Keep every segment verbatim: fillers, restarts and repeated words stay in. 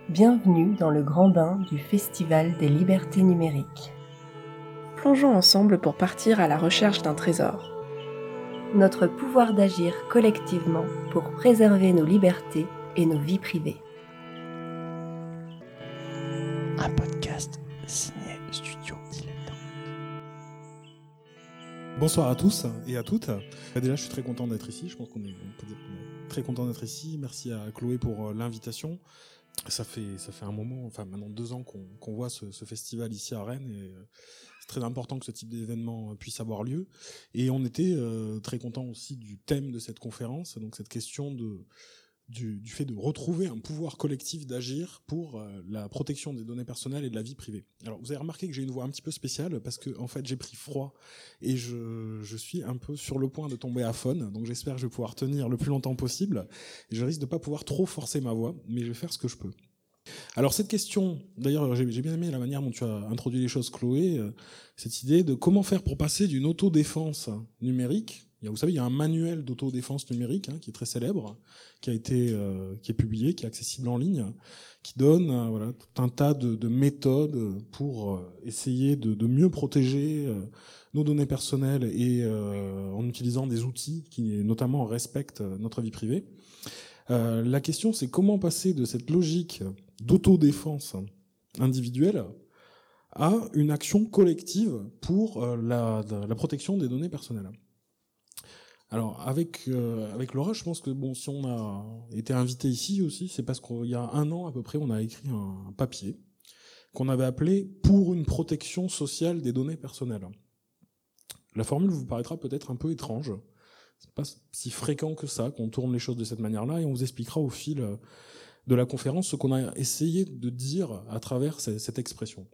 Bienvenue dans le grand bain du Festival des libertés numériques. Plongeons ensemble pour partir à la recherche d'un trésor. Notre pouvoir d'agir collectivement pour préserver nos libertés et nos vies privées. Un podcast signé Studio Dilettante. Bonsoir à tous et à toutes. Déjà, je suis très content d'être ici. Je pense qu'on est, on peut dire qu'on est très content d'être ici. Merci à Chloé pour l'invitation. Ça fait, ça fait un moment, enfin maintenant deux ans qu'on, qu'on voit ce, ce festival ici à Rennes et c'est très important que ce type d'événement puisse avoir lieu. Et on était euh, très content aussi du thème de cette conférence, donc cette question de Du, du fait de retrouver un pouvoir collectif d'agir pour euh, la protection des données personnelles et de la vie privée. Alors vous avez remarqué que j'ai une voix un petit peu spéciale parce que en fait j'ai pris froid et je, je suis un peu sur le point de tomber à faune, donc j'espère que je vais pouvoir tenir le plus longtemps possible et je risque de pas pouvoir trop forcer ma voix, mais je vais faire ce que je peux. Alors cette question, d'ailleurs j'ai, j'ai bien aimé la manière dont tu as introduit les choses, Chloé, euh, cette idée de comment faire pour passer d'une autodéfense numérique. Vous savez, il y a un manuel d'autodéfense numérique hein, qui est très célèbre, qui a été, euh, qui est publié, qui est accessible en ligne, qui donne euh, voilà tout un tas de, de méthodes pour euh, essayer de, de mieux protéger euh, nos données personnelles et euh, en utilisant des outils qui notamment respectent notre vie privée. Euh, la question, c'est comment passer de cette logique d'autodéfense individuelle à une action collective pour euh, la, la protection des données personnelles. Alors avec euh, avec Laura, je pense que bon, si on a été invité ici aussi, c'est parce qu'il y a un an à peu près, on a écrit un papier qu'on avait appelé « Pour une protection sociale des données personnelles ». La formule vous paraîtra peut-être un peu étrange. C'est pas si fréquent que ça qu'on tourne les choses de cette manière-là, et on vous expliquera au fil de la conférence ce qu'on a essayé de dire à travers cette expression.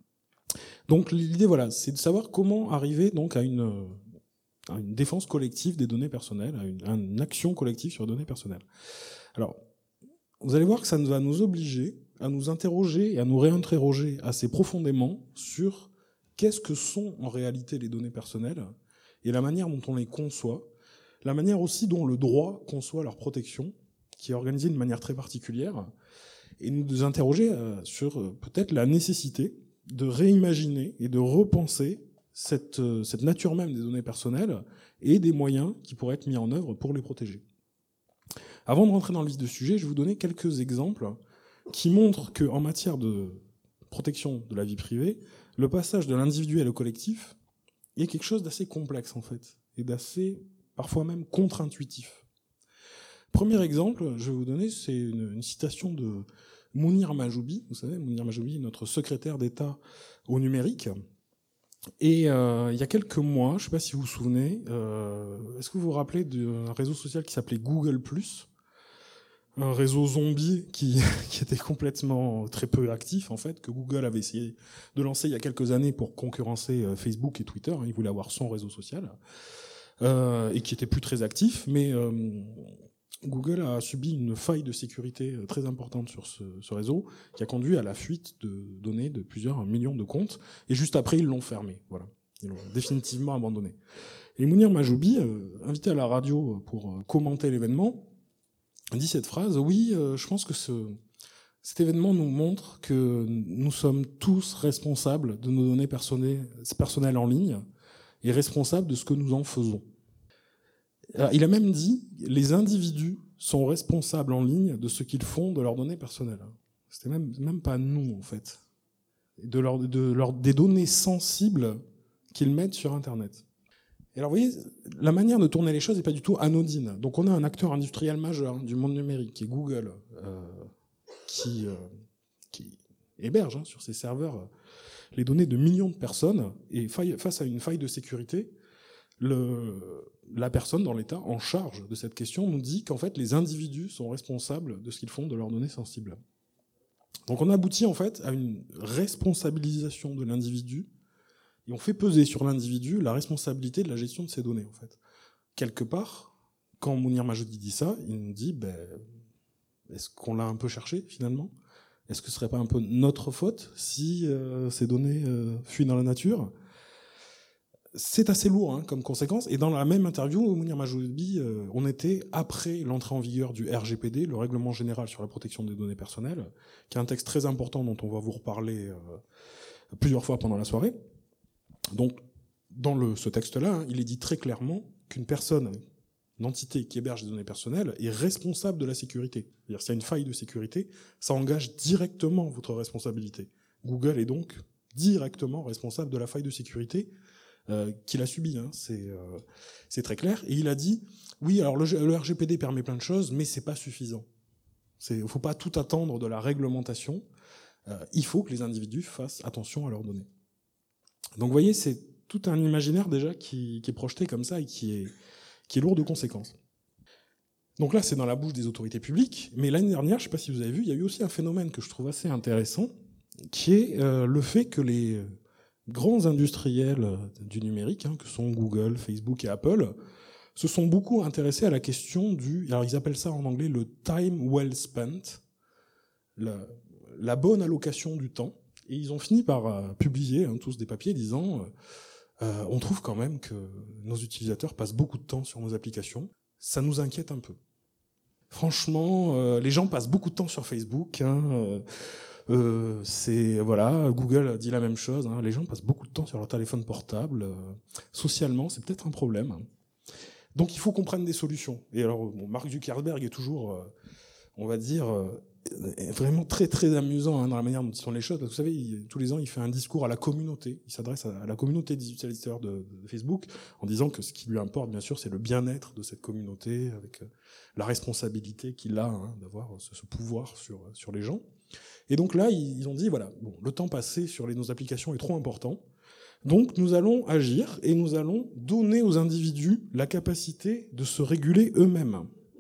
Donc l'idée, voilà, c'est de savoir comment arriver donc à une à une défense collective des données personnelles, à une, à une action collective sur les données personnelles. Alors, vous allez voir que ça va nous obliger à nous interroger et à nous réinterroger assez profondément sur qu'est-ce que sont en réalité les données personnelles et la manière dont on les conçoit, la manière aussi dont le droit conçoit leur protection, qui est organisée d'une manière très particulière, et nous interroger sur peut-être la nécessité de réimaginer et de repenser Cette, cette nature même des données personnelles et des moyens qui pourraient être mis en œuvre pour les protéger. Avant de rentrer dans le vif du sujet, je vais vous donner quelques exemples qui montrent qu'en matière de protection de la vie privée, le passage de l'individuel au collectif est quelque chose d'assez complexe en fait, et d'assez, parfois même, contre-intuitif. Premier exemple, je vais vous donner, c'est une, une citation de Mounir Mahjoubi. Vous savez, Mounir Mahjoubi, notre secrétaire d'État au numérique. Et euh, il y a quelques mois, je ne sais pas si vous vous souvenez, euh, est-ce que vous vous rappelez d'un réseau social qui s'appelait Google plus, un réseau zombie qui, qui était complètement très peu actif en fait, que Google avait essayé de lancer il y a quelques années pour concurrencer Facebook et Twitter. Hein, il voulait avoir son réseau social euh, et qui était plus très actif, mais euh, Google a subi une faille de sécurité très importante sur ce, ce réseau qui a conduit à la fuite de données de plusieurs millions de comptes. Et juste après, ils l'ont fermé. Voilà. Ils l'ont définitivement abandonné. Et Mounir Mahjoubi, euh, invité à la radio pour euh, commenter l'événement, dit cette phrase « Oui, euh, je pense que ce, cet événement nous montre que nous sommes tous responsables de nos données personnelles, personnelles en ligne et responsables de ce que nous en faisons. » Alors, il a même dit « Les individus sont responsables en ligne de ce qu'ils font de leurs données personnelles. » C'était même, même pas nous, en fait. De leur, de leur, des données sensibles qu'ils mettent sur Internet. Et alors, vous voyez, la manière de tourner les choses n'est pas du tout anodine. Donc, on a un acteur industriel majeur du monde numérique, qui est Google, euh, qui, euh, qui héberge hein, sur ses serveurs les données de millions de personnes. Et faille, face à une faille de sécurité, Le, la personne dans l'État en charge de cette question nous dit qu'en fait les individus sont responsables de ce qu'ils font de leurs données sensibles. Donc on aboutit en fait à une responsabilisation de l'individu et on fait peser sur l'individu la responsabilité de la gestion de ces données en fait. Quelque part, quand Mounir Mahjoubi dit ça, il nous dit ben, est-ce qu'on l'a un peu cherché finalement ? Est-ce que ce serait pas un peu notre faute si euh, ces données euh, fuient dans la nature ? c'est assez lourd hein, comme conséquence. Et dans la même interview, Mounir Majoubi, euh, on était après l'entrée en vigueur du R G P D, le Règlement général sur la protection des données personnelles, qui est un texte très important dont on va vous reparler euh, plusieurs fois pendant la soirée. Donc, dans le, ce texte-là, hein, il est dit très clairement qu'une personne, une entité qui héberge des données personnelles est responsable de la sécurité. C'est-à-dire, s'il y a une faille de sécurité, ça engage directement votre responsabilité. Google est donc directement responsable de la faille de sécurité euh, qu'il a subie. Hein. C'est, euh, c'est très clair. Et il a dit, oui, alors le, le R G P D permet plein de choses, mais c'est pas suffisant. Il ne faut pas tout attendre de la réglementation. Euh, il faut que les individus fassent attention à leurs données. Donc, vous voyez, c'est tout un imaginaire déjà qui, qui est projeté comme ça et qui est, qui est lourd de conséquences. Donc là, c'est dans la bouche des autorités publiques. Mais l'année dernière, je ne sais pas si vous avez vu, il y a eu aussi un phénomène que je trouve assez intéressant, qui est euh, le fait que les grands industriels du numérique, hein, que sont Google, Facebook et Apple, se sont beaucoup intéressés à la question du... Alors, ils appellent ça en anglais le « time well spent », la, la bonne allocation du temps. Et ils ont fini par euh, publier hein, tous des papiers disant euh, « on trouve quand même que nos utilisateurs passent beaucoup de temps sur nos applications. Ça nous inquiète un peu. Franchement, euh, les gens passent beaucoup de temps sur Facebook. Hein, euh, euh, c'est voilà, Google dit la même chose. Hein, les gens passent beaucoup de temps sur leur téléphone portable. Euh, socialement, c'est peut-être un problème. Hein. Donc, il faut qu'on prenne des solutions. » Et alors, bon, Mark Zuckerberg est toujours, euh, on va dire, euh, vraiment très très amusant hein, dans la manière dont ils font les choses. Parce que vous savez, il, tous les ans, il fait un discours à la communauté. Il s'adresse à, à la communauté des utilisateurs de, de Facebook en disant que ce qui lui importe, bien sûr, c'est le bien-être de cette communauté, avec euh, la responsabilité qu'il a hein, d'avoir ce, ce pouvoir sur sur les gens. Et donc là, ils ont dit, voilà, bon, le temps passé sur les, nos applications est trop important, donc nous allons agir et nous allons donner aux individus la capacité de se réguler eux-mêmes.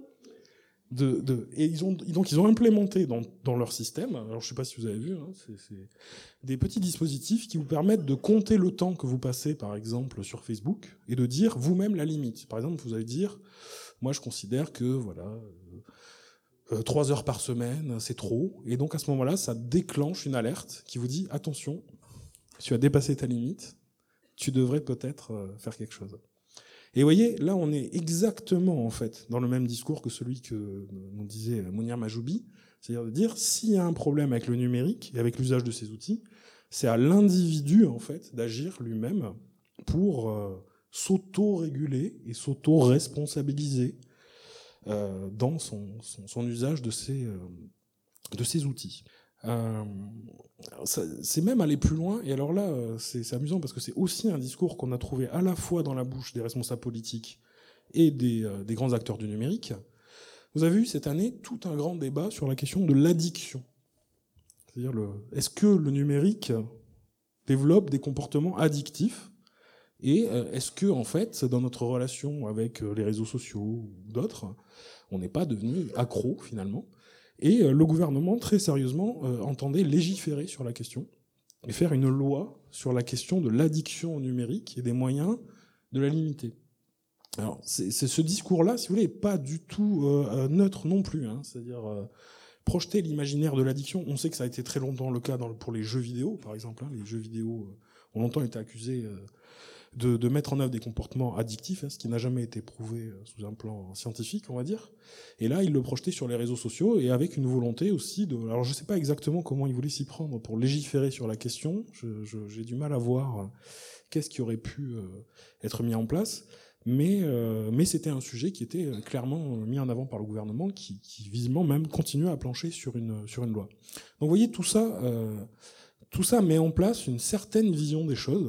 De, de, et ils ont, donc ils ont implémenté dans, dans leur système, alors je ne sais pas si vous avez vu, hein, c'est, c'est des petits dispositifs qui vous permettent de compter le temps que vous passez, par exemple, sur Facebook, et de dire vous-même la limite. Par exemple, vous allez dire, moi je considère que, voilà... Euh, trois heures par semaine, c'est trop. Et donc à ce moment-là, ça déclenche une alerte qui vous dit attention, tu as dépassé ta limite, tu devrais peut-être euh, faire quelque chose. Et vous voyez, là on est exactement en fait dans le même discours que celui que nous disait Mounir Majoubi, c'est-à-dire de dire s'il y a un problème avec le numérique et avec l'usage de ces outils, c'est à l'individu en fait d'agir lui-même pour euh, s'auto-réguler et s'auto-responsabiliser Euh, dans son, son, son usage de ces, euh, de ces outils. Euh, ça, c'est même aller plus loin, et alors là, c'est, c'est amusant parce que c'est aussi un discours qu'on a trouvé à la fois dans la bouche des responsables politiques et des, euh, des grands acteurs du numérique. Vous avez eu cette année tout un grand débat sur la question de l'addiction. C'est-à-dire, le, est-ce que le numérique développe des comportements addictifs ? Et est-ce que, en fait, dans notre relation avec les réseaux sociaux ou d'autres, on n'est pas devenu accro, finalement ? Et le gouvernement, très sérieusement, entendait légiférer sur la question et faire une loi sur la question de l'addiction au numérique et des moyens de la limiter. Alors, c'est, c'est ce discours-là, si vous voulez, n'est pas du tout euh, neutre non plus. Hein, c'est-à-dire euh, projeter l'imaginaire de l'addiction. On sait que ça a été très longtemps le cas dans, pour les jeux vidéo, par exemple. Hein, les jeux vidéo ont longtemps été accusés... Euh, De, de mettre en œuvre des comportements addictifs, hein, ce qui n'a jamais été prouvé sous un plan scientifique, on va dire. Et là, il le projetait sur les réseaux sociaux et avec une volonté aussi de... Alors, je ne sais pas exactement comment il voulait s'y prendre pour légiférer sur la question. Je, je, j'ai du mal à voir qu'est-ce qui aurait pu euh, être mis en place. Mais, euh, mais c'était un sujet qui était clairement mis en avant par le gouvernement, qui, qui visiblement même continuait à plancher sur une, sur une loi. Donc, vous voyez, tout ça, euh, tout ça met en place une certaine vision des choses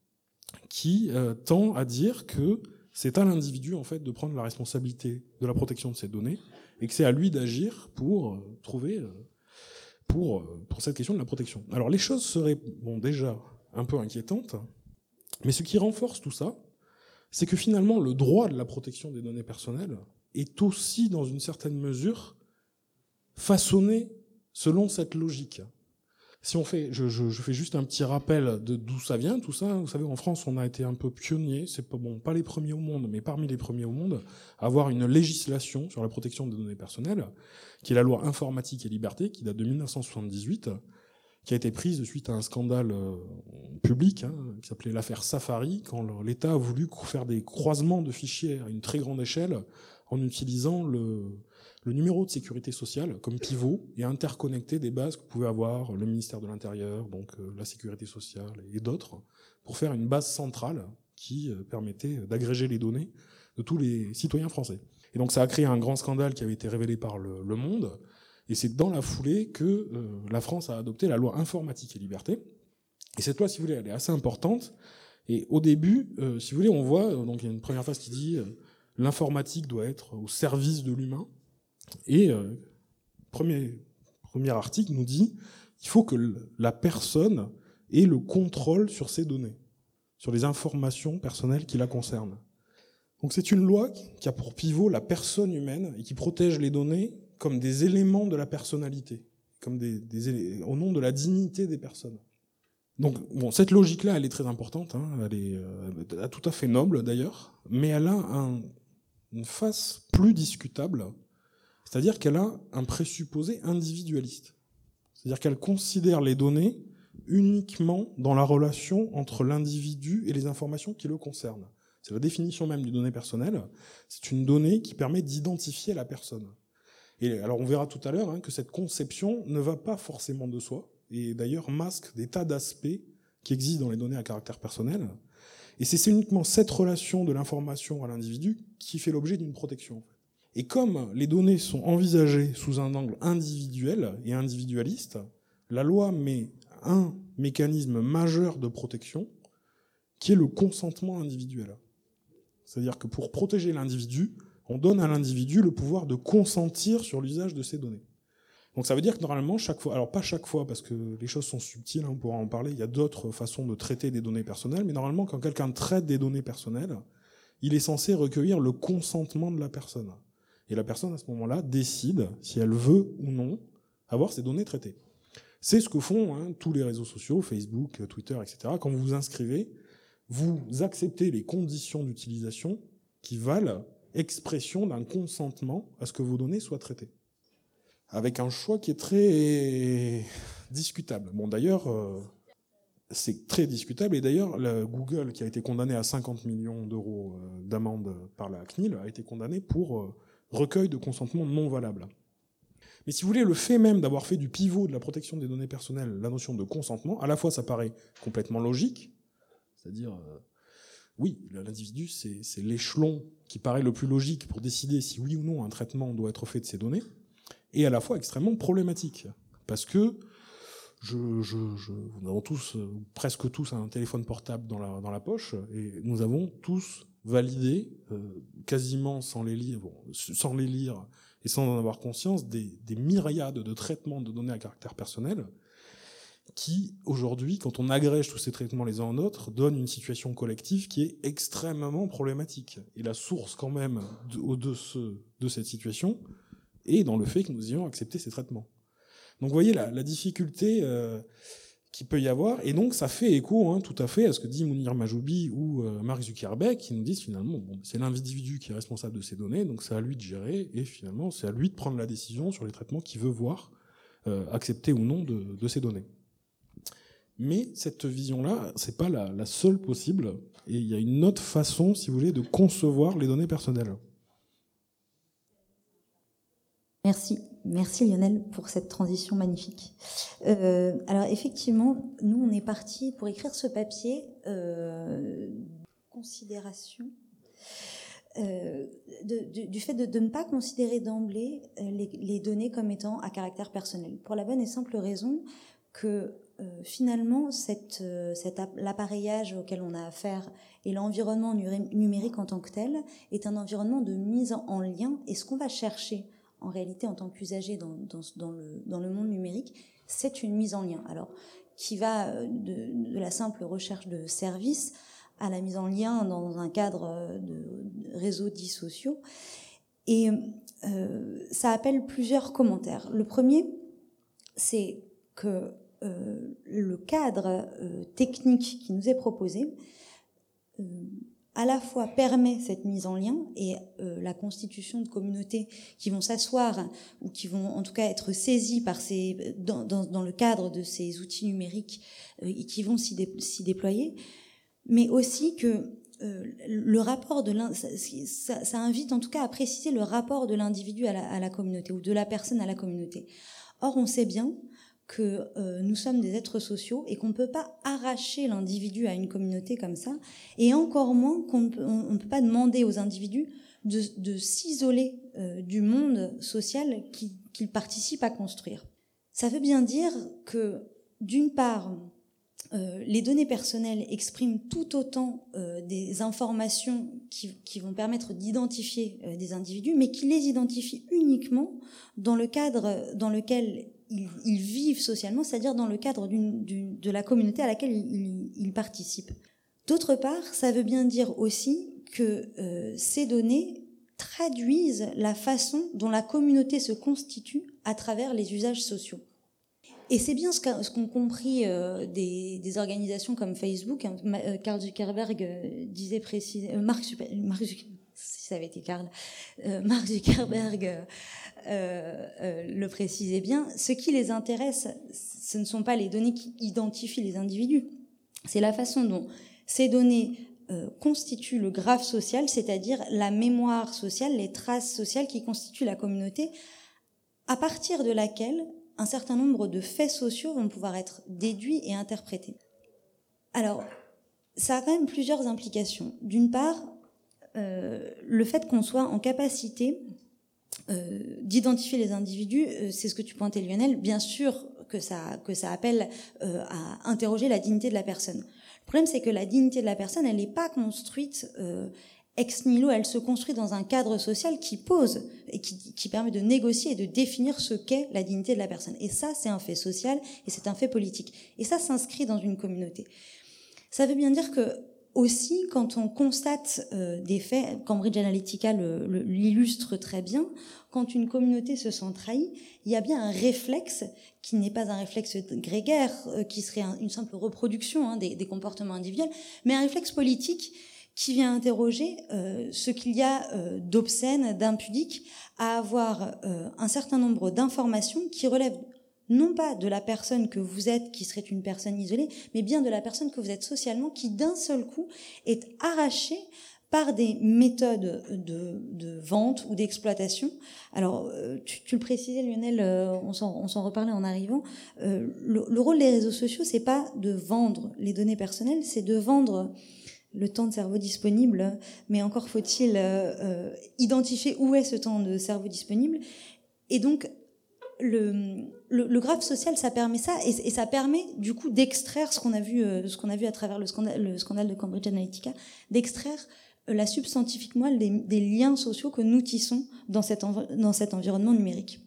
qui euh, tend à dire que c'est à l'individu en fait de prendre la responsabilité de la protection de ses données et que c'est à lui d'agir pour euh, trouver euh, pour euh, pour cette question de la protection. Alors les choses seraient bon déjà un peu inquiétantes, mais ce qui renforce tout ça, c'est que finalement le droit de la protection des données personnelles est aussi dans une certaine mesure façonné selon cette logique. Si on fait, je, je, je fais juste un petit rappel de d'où ça vient, tout ça. Vous savez, en France, on a été un peu pionniers. C'est pas bon, pas les premiers au monde, mais parmi les premiers au monde, à avoir une législation sur la protection des données personnelles, qui est la loi Informatique et Liberté, qui date de mille neuf cent soixante-dix-huit, qui a été prise suite à un scandale euh, public hein, qui s'appelait l'affaire Safari, quand l'État a voulu faire des croisements de fichiers à une très grande échelle en utilisant le, le numéro de sécurité sociale comme pivot et interconnecter des bases que pouvait avoir le ministère de l'Intérieur, donc euh, la sécurité sociale et d'autres, pour faire une base centrale qui euh, permettait d'agréger les données de tous les citoyens français. Et donc ça a créé un grand scandale qui avait été révélé par le, le Monde, et c'est dans la foulée que euh, la France a adopté la loi informatique et liberté. Et cette loi, si vous voulez, elle est assez importante. Et au début, euh, si vous voulez, on voit, euh, donc il y a une première phase qui dit euh, l'informatique doit être au service de l'humain. Et euh, premier, premier article nous dit il faut que la personne ait le contrôle sur ses données, sur les informations personnelles qui la concernent. Donc c'est une loi qui a pour pivot la personne humaine et qui protège les données comme des éléments de la personnalité, comme des, des, au nom de la dignité des personnes. Donc bon, cette logique-là, elle est très importante, hein, elle est euh, tout à fait noble d'ailleurs, mais elle a un, une face plus discutable, c'est-à-dire qu'elle a un présupposé individualiste. C'est-à-dire qu'elle considère les données uniquement dans la relation entre l'individu et les informations qui le concernent. C'est la définition même du données personnelles. C'est une donnée qui permet d'identifier la personne. Et alors on verra tout à l'heure hein, que cette conception ne va pas forcément de soi, et d'ailleurs masque des tas d'aspects qui existent dans les données à caractère personnel. Et c'est uniquement cette relation de l'information à l'individu qui fait l'objet d'une protection. Et comme les données sont envisagées sous un angle individuel et individualiste, la loi met un mécanisme majeur de protection qui est le consentement individuel. C'est-à-dire que pour protéger l'individu, on donne à l'individu le pouvoir de consentir sur l'usage de ces données. Donc ça veut dire que normalement, chaque fois, alors pas chaque fois, parce que les choses sont subtiles, hein, on pourra en parler, il y a d'autres façons de traiter des données personnelles, mais normalement, quand quelqu'un traite des données personnelles, il est censé recueillir le consentement de la personne. Et la personne, à ce moment-là, décide si elle veut ou non avoir ces données traitées. C'est ce que font hein, tous les réseaux sociaux, Facebook, Twitter, et cetera. Quand vous vous inscrivez, vous acceptez les conditions d'utilisation qui valent expression d'un consentement à ce que vos données soient traitées. Avec un choix qui est très discutable. Bon, d'ailleurs, euh, c'est très discutable. Et d'ailleurs, la Google, qui a été condamné à cinquante millions d'euros d'amende par la C N I L, a été condamné pour euh, recueil de consentement non valable. Mais si vous voulez, le fait même d'avoir fait du pivot de la protection des données personnelles, la notion de consentement, à la fois ça paraît complètement logique, c'est-à-dire, euh, oui, l'individu, c'est, c'est l'échelon qui paraît le plus logique pour décider si oui ou non un traitement doit être fait de ces données, et à la fois extrêmement problématique. Parce que je, je, je, nous avons tous, euh, presque tous, un téléphone portable dans la, dans la poche, et nous avons tous validé, euh, quasiment sans les lire, bon, sans les lire et sans en avoir conscience, des, des myriades de traitements de données à caractère personnel qui, aujourd'hui, quand on agrège tous ces traitements les uns en autres, donne une situation collective qui est extrêmement problématique. Et la source, quand même, de, de, ce, de cette situation est dans le fait que nous ayons accepté ces traitements. Donc, vous voyez la, la difficulté euh, qu'il peut y avoir. Et donc, ça fait écho hein, tout à fait à ce que dit Mounir Majoubi ou euh, Mark Zuckerberg, qui nous disent finalement, bon, c'est l'individu qui est responsable de ces données, donc c'est à lui de gérer, et finalement, c'est à lui de prendre la décision sur les traitements qu'il veut voir, euh, accepter ou non de, de ces données. Mais cette vision-là, c'est pas la, la seule possible, et il y a une autre façon, si vous voulez, de concevoir les données personnelles. Merci, merci Lionel pour cette transition magnifique. Euh, alors effectivement, nous on est partis pour écrire ce papier euh, considération euh, de, de, du fait de, de ne pas considérer d'emblée les, les données comme étant à caractère personnel, pour la bonne et simple raison que euh, finalement cette, euh, cet l'appareillage auquel on a affaire et l'environnement numérique en tant que tel est un environnement de mise en lien, et ce qu'on va chercher en réalité, en tant qu'usager dans, dans, dans, le, dans le monde numérique, c'est une mise en lien. Alors, qui va de, de la simple recherche de services à la mise en lien dans un cadre de, de réseaux dits sociaux. Et euh, ça appelle plusieurs commentaires. Le premier, c'est que euh, le cadre euh, technique qui nous est proposé euh, à la fois permet cette mise en lien et euh, la constitution de communautés qui vont s'asseoir ou qui vont en tout cas être saisies par ces, dans, dans, dans le cadre de ces outils numériques euh, et qui vont s'y, dé, s'y déployer, mais aussi que euh, le rapport de l'in, ça, ça, ça invite en tout cas à préciser le rapport de l'individu à la, à la communauté ou de la personne à la communauté. Or, on sait bien que euh, nous sommes des êtres sociaux et qu'on ne peut pas arracher l'individu à une communauté comme ça, et encore moins qu'on ne peut, on, on peut pas demander aux individus de, de s'isoler euh, du monde social qu'ils, qu'ils participent à construire. Ça veut bien dire que, d'une part, euh, les données personnelles expriment tout autant euh, des informations qui, qui vont permettre d'identifier euh, des individus, mais qui les identifient uniquement dans le cadre dans lequel Ils, ils vivent socialement, c'est-à-dire dans le cadre d'une, d'une, de la communauté à laquelle ils, ils, ils participent. D'autre part, ça veut bien dire aussi que euh, ces données traduisent la façon dont la communauté se constitue à travers les usages sociaux. Et c'est bien ce, qu'a, ce qu'ont compris euh, des, des organisations comme Facebook. Hein, euh, Karl Zuckerberg euh, disait précisément... Euh, Mark, Mark Zuckerberg, si ça avait été Karl, euh, Mark Zuckerberg... Euh, Euh, euh, le précisait bien, ce qui les intéresse, ce ne sont pas les données qui identifient les individus, c'est la façon dont ces données euh, constituent le graphe social, c'est-à-dire la mémoire sociale, les traces sociales qui constituent la communauté, à partir de laquelle un certain nombre de faits sociaux vont pouvoir être déduits et interprétés. Alors, ça a quand même plusieurs implications. D'une part, euh, le fait qu'on soit en capacité Euh, d'identifier les individus, euh, c'est ce que tu pointais, Lionel, bien sûr que ça, que ça appelle euh, à interroger la dignité de la personne. Le problème, c'est que la dignité de la personne, elle n'est pas construite euh, ex nihilo, elle se construit dans un cadre social qui pose et qui, qui permet de négocier et de définir ce qu'est la dignité de la personne. Et ça, c'est un fait social et c'est un fait politique. Et ça s'inscrit dans une communauté. Ça veut bien dire que aussi, quand on constate euh, des faits, Cambridge Analytica le, le, l'illustre très bien, quand une communauté se sent trahie, il y a bien un réflexe qui n'est pas un réflexe grégaire, euh, qui serait un, une simple reproduction hein, des, des comportements individuels, mais un réflexe politique qui vient interroger euh, ce qu'il y a euh, d'obscène, d'impudique, à avoir euh, un certain nombre d'informations qui relèvent non pas de la personne que vous êtes, qui serait une personne isolée, mais bien de la personne que vous êtes socialement, qui d'un seul coup est arrachée par des méthodes de, de vente ou d'exploitation. Alors, tu, tu le précisais, Lionel, on s'en, on s'en reparlait en arrivant, euh, le, le rôle des réseaux sociaux, c'est pas de vendre les données personnelles, c'est de vendre le temps de cerveau disponible, mais encore faut-il euh, identifier où est ce temps de cerveau disponible. Et donc, Le, le, le graphe social, ça permet ça, et, et ça permet du coup d'extraire ce qu'on a vu, euh, ce qu'on a vu à travers le scandale, le scandale de Cambridge Analytica, d'extraire euh, la substantifique moelle des, des liens sociaux que nous tissons dans cet, env- dans cet environnement numérique.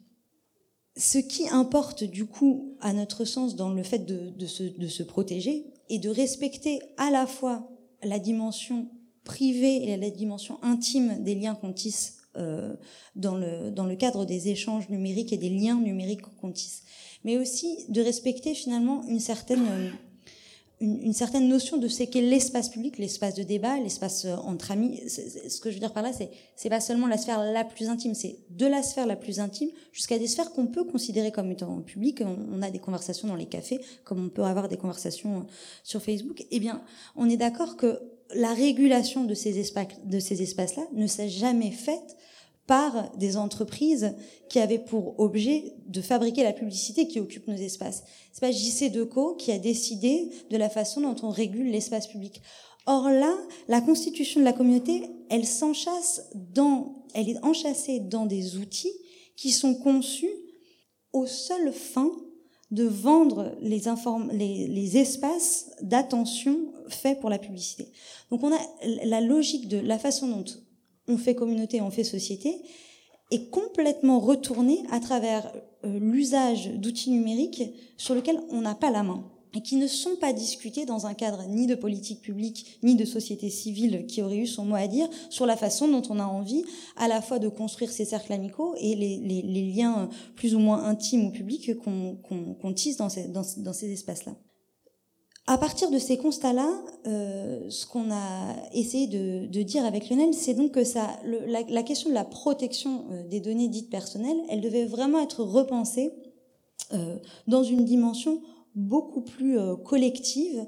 Ce qui importe du coup, à notre sens, dans le fait de, de, se, de se protéger et de respecter à la fois la dimension privée et la dimension intime des liens qu'on tisse Euh, dans le dans le cadre des échanges numériques et des liens numériques qu'on tisse, mais aussi de respecter finalement une certaine euh, une, une certaine notion de ce qu'est l'espace public, l'espace de débat, l'espace euh, entre amis. C'est, c'est, ce que je veux dire par là, c'est c'est pas seulement la sphère la plus intime, c'est de la sphère la plus intime jusqu'à des sphères qu'on peut considérer comme étant publiques. On, on a des conversations dans les cafés, comme on peut avoir des conversations sur Facebook. Eh bien, on est d'accord que la régulation de ces espaces, de ces espaces-là ne s'est jamais faite par des entreprises qui avaient pour objet de fabriquer la publicité qui occupe nos espaces. C'est pas J C Deco qui a décidé de la façon dont on régule l'espace public. Or là, la constitution de la communauté, elle s'enchâsse dans, elle est enchâssée dans des outils qui sont conçus aux seules fins de vendre les, inform- les, les espaces d'attention faits pour la publicité. Donc on a la logique de la façon dont on fait communauté, on fait société, est complètement retournée à travers euh, l'usage d'outils numériques sur lesquels on n'a pas la main et qui ne sont pas discutés dans un cadre ni de politique publique, ni de société civile qui aurait eu son mot à dire sur la façon dont on a envie à la fois de construire ces cercles amicaux et les, les, les liens plus ou moins intimes ou publics qu'on, qu'on, qu'on tisse dans ces, dans, dans ces espaces-là. À partir de ces constats-là, euh, ce qu'on a essayé de, de dire avec Lionel, c'est donc que ça, le, la, la question de la protection euh, des données dites personnelles, elle devait vraiment être repensée euh, dans une dimension beaucoup plus euh, collective.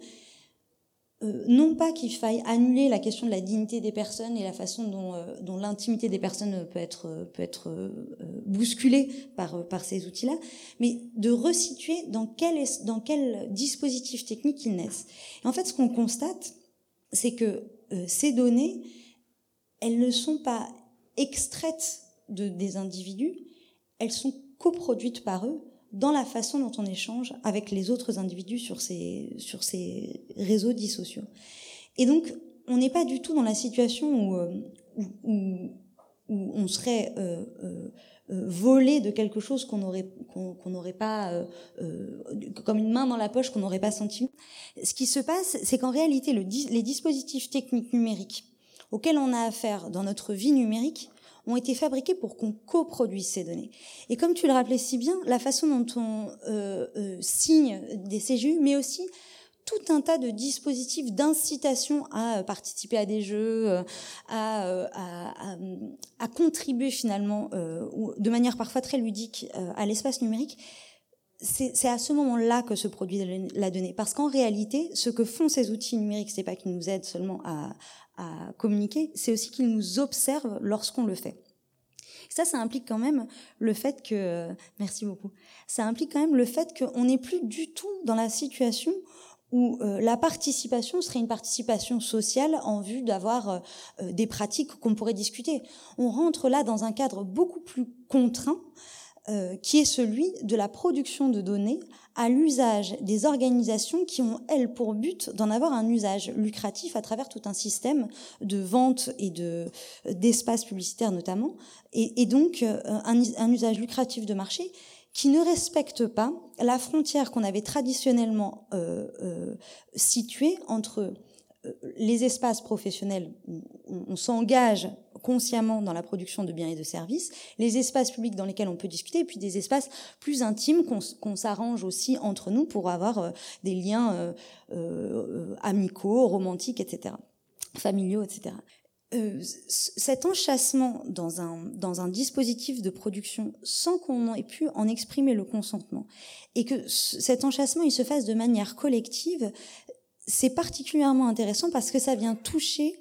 Euh, non pas qu'il faille annuler la question de la dignité des personnes et la façon dont, euh, dont l'intimité des personnes peut être, peut être euh, bousculée par, par ces outils-là, mais de resituer dans quel, dans quel dispositif technique ils naissent. Et en fait, ce qu'on constate, c'est que euh, ces données, elles ne sont pas extraites de, des individus, elles sont coproduites par eux, dans la façon dont on échange avec les autres individus sur ces, sur ces réseaux dits sociaux. Et donc, on n'est pas du tout dans la situation où, où, où, où on serait euh, euh, volé de quelque chose qu'on n'aurait qu'on, qu'on n'aurait pas, euh, euh, comme une main dans la poche qu'on n'aurait pas senti. Ce qui se passe, c'est qu'en réalité, le, les dispositifs techniques numériques auxquels on a affaire dans notre vie numérique ont été fabriqués pour qu'on coproduise ces données. Et comme tu le rappelais si bien, la façon dont on euh, euh, signe des C G U, mais aussi tout un tas de dispositifs d'incitation à participer à des jeux, à, à, à, à contribuer finalement, euh, de manière parfois très ludique, euh, à l'espace numérique, c'est, c'est à ce moment-là que se produit la donnée. Parce qu'en réalité, ce que font ces outils numériques, c'est pas qu'ils nous aident seulement à à communiquer, c'est aussi qu'ils nous observent lorsqu'on le fait. Ça, ça implique quand même le fait que... Merci beaucoup. Ça implique quand même le fait qu'on n'est plus du tout dans la situation où euh, la participation serait une participation sociale en vue d'avoir euh, des pratiques qu'on pourrait discuter. On rentre là dans un cadre beaucoup plus contraint, Euh, qui est celui de la production de données à l'usage des organisations qui ont, elles, pour but d'en avoir un usage lucratif à travers tout un système de vente et de, d'espaces publicitaires notamment, et, et donc euh, un, un usage lucratif de marché qui ne respecte pas la frontière qu'on avait traditionnellement euh, euh, située entre les espaces professionnels où on s'engage consciemment dans la production de biens et de services, les espaces publics dans lesquels on peut discuter, et puis des espaces plus intimes qu'on, qu'on s'arrange aussi entre nous pour avoir euh, des liens euh, euh, amicaux, romantiques, et cetera, familiaux, et cetera. Euh, cet enchâssement dans un, dans un dispositif de production sans qu'on ait pu en exprimer le consentement, et que cet enchâssement il se fasse de manière collective, c'est particulièrement intéressant parce que ça vient toucher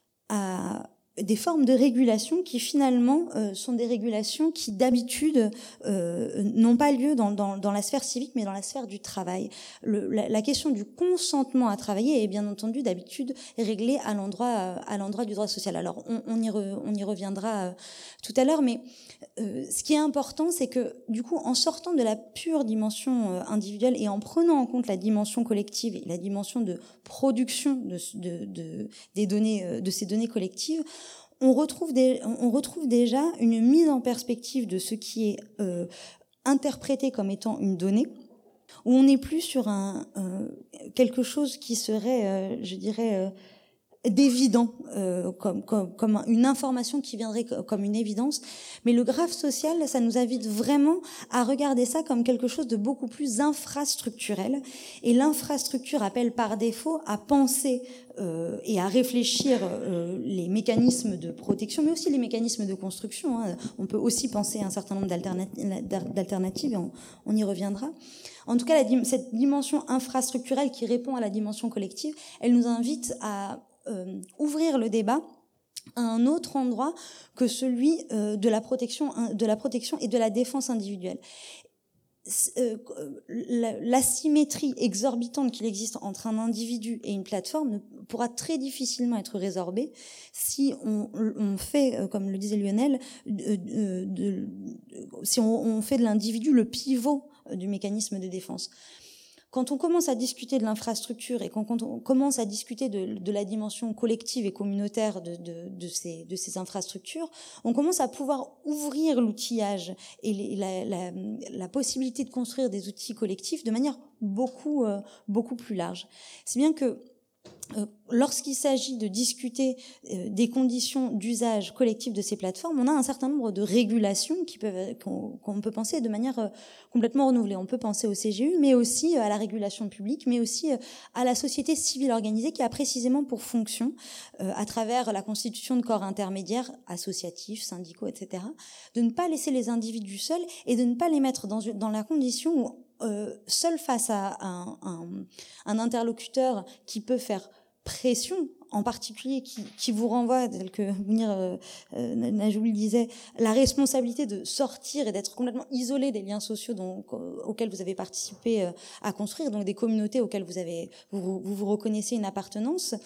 à des formes de régulation qui finalement euh, sont des régulations qui d'habitude euh, n'ont pas lieu dans, dans, dans la sphère civique mais dans la sphère du travail. Le, la, la question du consentement à travailler est bien entendu d'habitude réglée à l'endroit, à l'endroit du droit social. Alors on, on, y, re, on y reviendra euh, tout à l'heure, mais euh, ce qui est important c'est que du coup en sortant de la pure dimension euh, individuelle et en prenant en compte la dimension collective et la dimension de production de, de, de, des données, de ces données collectives, On retrouve, des, on retrouve déjà une mise en perspective de ce qui est euh, interprété comme étant une donnée, où on n'est plus sur un, euh, quelque chose qui serait, euh, je dirais, euh, d'évident, euh, comme, comme, comme une information qui viendrait comme une évidence. Mais le graphe social, ça nous invite vraiment à regarder ça comme quelque chose de beaucoup plus infrastructurel. Et l'infrastructure appelle par défaut à penser euh, et à réfléchir euh, les mécanismes de protection, mais aussi les mécanismes de construction. Hein. On peut aussi penser à un certain nombre d'alternatives, d'alternatives et on, on y reviendra. En tout cas, la, cette dimension infrastructurelle qui répond à la dimension collective, elle nous invite à euh, ouvrir le débat à un autre endroit que celui euh, de la protection, de la protection et de la défense individuelle. Euh, l'asymétrie exorbitante qu'il existe entre un individu et une plateforme ne pourra très difficilement être résorbée si on, on fait, comme le disait Lionel, de, de, de, si on, on fait de l'individu le pivot du mécanisme de défense. Quand on commence à discuter de l'infrastructure et quand on commence à discuter de, de la dimension collective et communautaire de, de, de, ces, de ces infrastructures, on commence à pouvoir ouvrir l'outillage et les, la, la, la possibilité de construire des outils collectifs de manière beaucoup, euh, beaucoup plus large. C'est bien que Euh, lorsqu'il s'agit de discuter euh, des conditions d'usage collectif de ces plateformes, on a un certain nombre de régulations qui peuvent, qu'on, qu'on peut penser de manière euh, complètement renouvelée. On peut penser au C G U, mais aussi euh, à la régulation publique, mais aussi euh, à la société civile organisée qui a précisément pour fonction, euh, à travers la constitution de corps intermédiaires, associatifs, syndicaux, et cetera, de ne pas laisser les individus seuls et de ne pas les mettre dans, dans la condition où Euh, seul face à un, un, un interlocuteur qui peut faire pression, en particulier qui, qui vous renvoie, tel que Mounir euh, euh, Najouli disait, la responsabilité de sortir et d'être complètement isolé des liens sociaux dont, auxquels vous avez participé euh, à construire, donc des communautés auxquelles vous avez vous vous, vous reconnaissez une appartenance,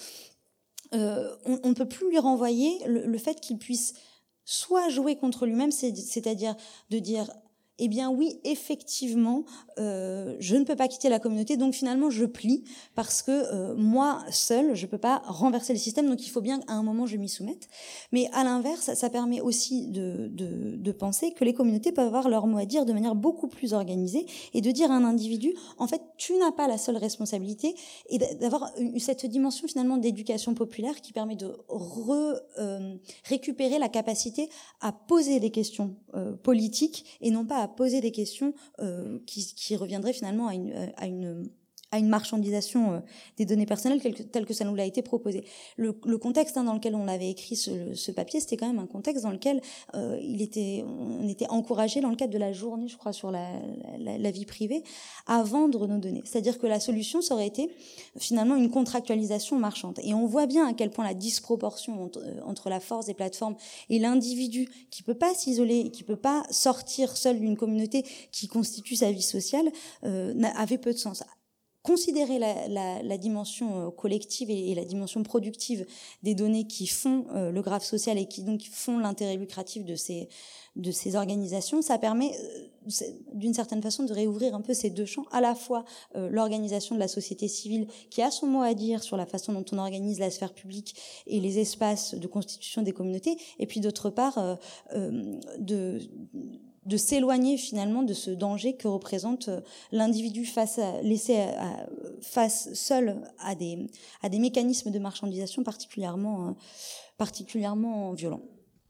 euh, on ne peut plus lui renvoyer le, le fait qu'il puisse soit jouer contre lui-même, c'est, c'est-à-dire de dire eh bien oui, effectivement, euh, je ne peux pas quitter la communauté, donc finalement je plie, parce que euh, moi seule, je ne peux pas renverser le système, donc il faut bien qu'à un moment je m'y soumette. Mais à l'inverse, ça, ça permet aussi de, de, de penser que les communautés peuvent avoir leur mot à dire de manière beaucoup plus organisée, et de dire à un individu, en fait, tu n'as pas la seule responsabilité, et d'avoir une, cette dimension finalement d'éducation populaire qui permet de re, euh, récupérer la capacité à poser des questions euh, politiques, et non pas à poser des questions euh, qui, qui reviendraient finalement à une, à une, à une marchandisation euh, des données personnelles telle que, telle que ça nous l'a été proposé. Le, le contexte hein, dans lequel on avait écrit ce, ce papier, c'était quand même un contexte dans lequel euh, il était, on était encouragé dans le cadre de la journée, je crois, sur la, la, la vie privée, à vendre nos données. C'est-à-dire que la solution, ça aurait été finalement une contractualisation marchande. Et on voit bien à quel point la disproportion entre, entre la force des plateformes et l'individu qui peut pas s'isoler, qui peut pas sortir seul d'une communauté qui constitue sa vie sociale, euh, avait peu de sens. Considérer la, la, la dimension collective et, et la dimension productive des données qui font euh, le graphe social et qui donc font l'intérêt lucratif de ces, de ces organisations, ça permet euh, d'une certaine façon de réouvrir un peu ces deux champs, à la fois euh, l'organisation de la société civile qui a son mot à dire sur la façon dont on organise la sphère publique et les espaces de constitution des communautés, et puis d'autre part euh, euh, de... de s'éloigner finalement de ce danger que représente l'individu face à, laissé à, à, face seul à des, à des mécanismes de marchandisation particulièrement, particulièrement violents.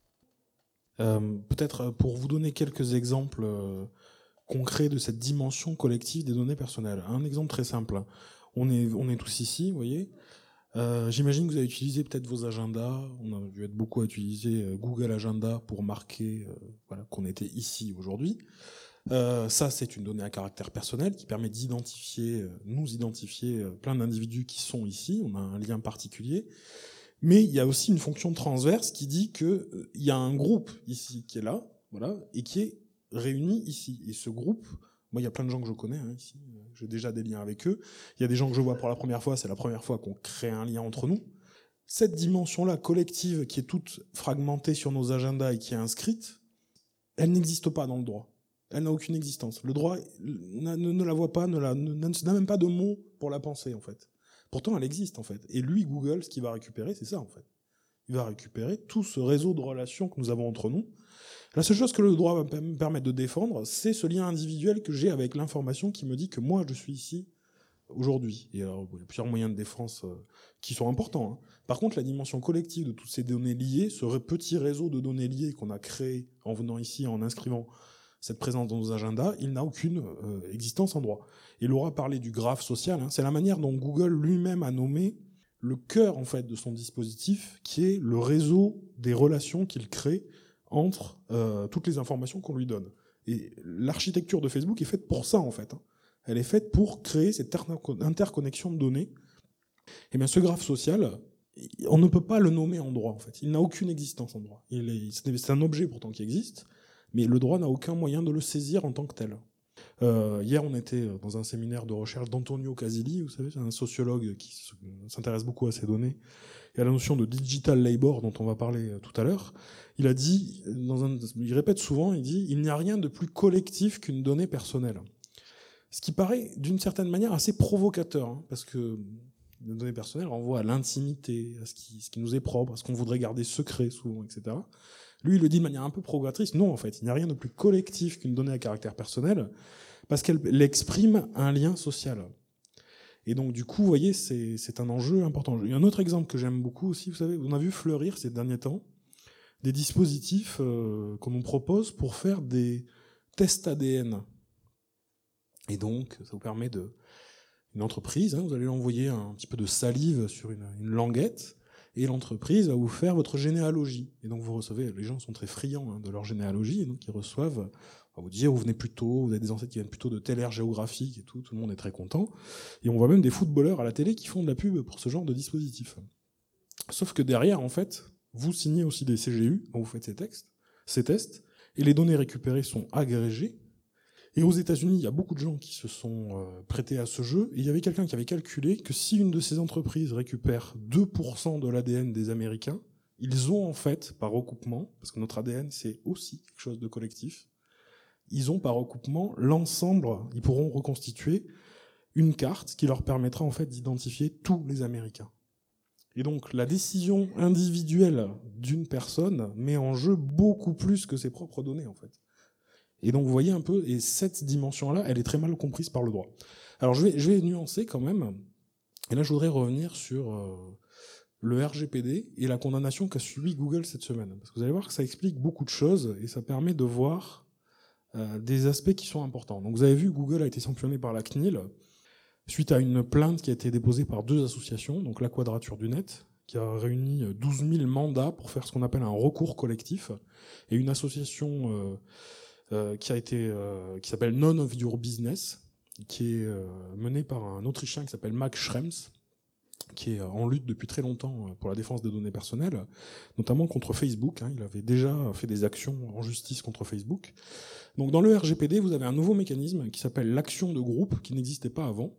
Euh, peut-être pour vous donner quelques exemples euh, concrets de cette dimension collective des données personnelles. Un exemple très simple. On est, on est tous ici, vous voyez. Euh, j'imagine que vous avez utilisé peut-être vos agendas. On a dû être beaucoup à utiliser Google Agenda pour marquer euh, voilà, qu'on était ici aujourd'hui. Euh, ça, c'est une donnée à caractère personnel qui permet d'identifier, euh, nous identifier euh, plein d'individus qui sont ici. On a un lien particulier. Mais il y a aussi une fonction transverse qui dit que euh, il y a un groupe ici qui est là, voilà, et qui est réuni ici. Et ce groupe, moi, il y a plein de gens que je connais hein, ici. J'ai déjà des liens avec eux. Il y a des gens que je vois pour la première fois. C'est la première fois qu'on crée un lien entre nous. Cette dimension-là, collective, qui est toute fragmentée sur nos agendas et qui est inscrite, elle n'existe pas dans le droit. Elle n'a aucune existence. Le droit ne, ne la voit pas, ne la, ne, n'a même pas de mots pour la penser, en fait. Pourtant, elle existe, en fait. Et lui, Google, ce qu'il va récupérer, c'est ça, en fait. Il va récupérer tout ce réseau de relations que nous avons entre nous. La seule chose que le droit va me permettre de défendre, c'est ce lien individuel que j'ai avec l'information qui me dit que moi, je suis ici aujourd'hui. Et alors, il y a plusieurs moyens de défense euh, qui sont importants. Hein. Par contre, la dimension collective de toutes ces données liées, ce petit réseau de données liées qu'on a créé en venant ici, en inscrivant cette présence dans nos agendas, il n'a aucune euh, existence en droit. Et Laura parlait du graphe social. Hein. C'est la manière dont Google lui-même a nommé le cœur en fait de son dispositif, qui est le réseau des relations qu'il crée entre euh, toutes les informations qu'on lui donne. Et l'architecture de Facebook est faite pour ça, en fait. Hein. Elle est faite pour créer cette interconnexion de données. Et bien, ce graphe social, on ne peut pas le nommer en droit, en fait. Il n'a aucune existence en droit. Il est, c'est un objet, pourtant, qui existe, mais le droit n'a aucun moyen de le saisir en tant que tel. Euh, hier, on était dans un séminaire de recherche d'Antonio Casilli, vous savez, c'est un sociologue qui s'intéresse beaucoup à ces données, et à la notion de digital labor dont on va parler tout à l'heure. Il a dit, dans un, il répète souvent, il dit, il n'y a rien de plus collectif qu'une donnée personnelle. Ce qui paraît, d'une certaine manière, assez provocateur, hein, parce que les données personnelles renvoient à l'intimité, à ce qui, ce qui nous est propre, à ce qu'on voudrait garder secret souvent, et cetera. Lui, il le dit de manière un peu provocatrice. Non, en fait, il n'y a rien de plus collectif qu'une donnée à caractère personnel, parce qu'elle exprime un lien social. Et donc, du coup, vous voyez, c'est, c'est un enjeu important. Il y a un autre exemple que j'aime beaucoup aussi, vous savez, on a vu fleurir ces derniers temps des dispositifs euh, qu'on nous propose pour faire des tests A D N. Et donc, ça vous permet de... Une entreprise, hein, vous allez envoyer un petit peu de salive sur une, une languette, et l'entreprise va vous faire votre généalogie. Et donc, vous recevez... Les gens sont très friands hein, de leur généalogie, et donc ils reçoivent... On va vous dire, vous venez plutôt, vous avez des ancêtres qui viennent plutôt de telle ère géographique et tout, tout le monde est très content. Et on voit même des footballeurs à la télé qui font de la pub pour ce genre de dispositif. Sauf que derrière, en fait, vous signez aussi des C G U, quand vous faites ces textes, ces tests, et les données récupérées sont agrégées. Et aux États-Unis, il y a beaucoup de gens qui se sont euh, prêtés à ce jeu, et il y avait quelqu'un qui avait calculé que si une de ces entreprises récupère deux pour cent de l'A D N des Américains, ils ont en fait, par recoupement, parce que notre A D N c'est aussi quelque chose de collectif, ils ont par recoupement l'ensemble, ils pourront reconstituer une carte qui leur permettra en fait d'identifier tous les Américains. Et donc la décision individuelle d'une personne met en jeu beaucoup plus que ses propres données en fait. Et donc vous voyez un peu, et cette dimension-là, elle est très mal comprise par le droit. Alors je vais, je vais nuancer quand même, et là je voudrais revenir sur euh, le R G P D et la condamnation qu'a subi Google cette semaine. Parce que vous allez voir que ça explique beaucoup de choses, et ça permet de voir Euh, des aspects qui sont importants. Donc vous avez vu, Google a été sanctionné par la C N I L suite à une plainte qui a été déposée par deux associations, donc la Quadrature du Net, qui a réuni douze mille mandats pour faire ce qu'on appelle un recours collectif, et une association euh, euh, qui a été euh, qui s'appelle None of Your Business, qui est euh, menée par un Autrichien qui s'appelle Max Schrems, qui est en lutte depuis très longtemps pour la défense des données personnelles, notamment contre Facebook. Hein, il avait déjà fait des actions en justice contre Facebook. Donc dans le R G P D, vous avez un nouveau mécanisme qui s'appelle l'action de groupe, qui n'existait pas avant,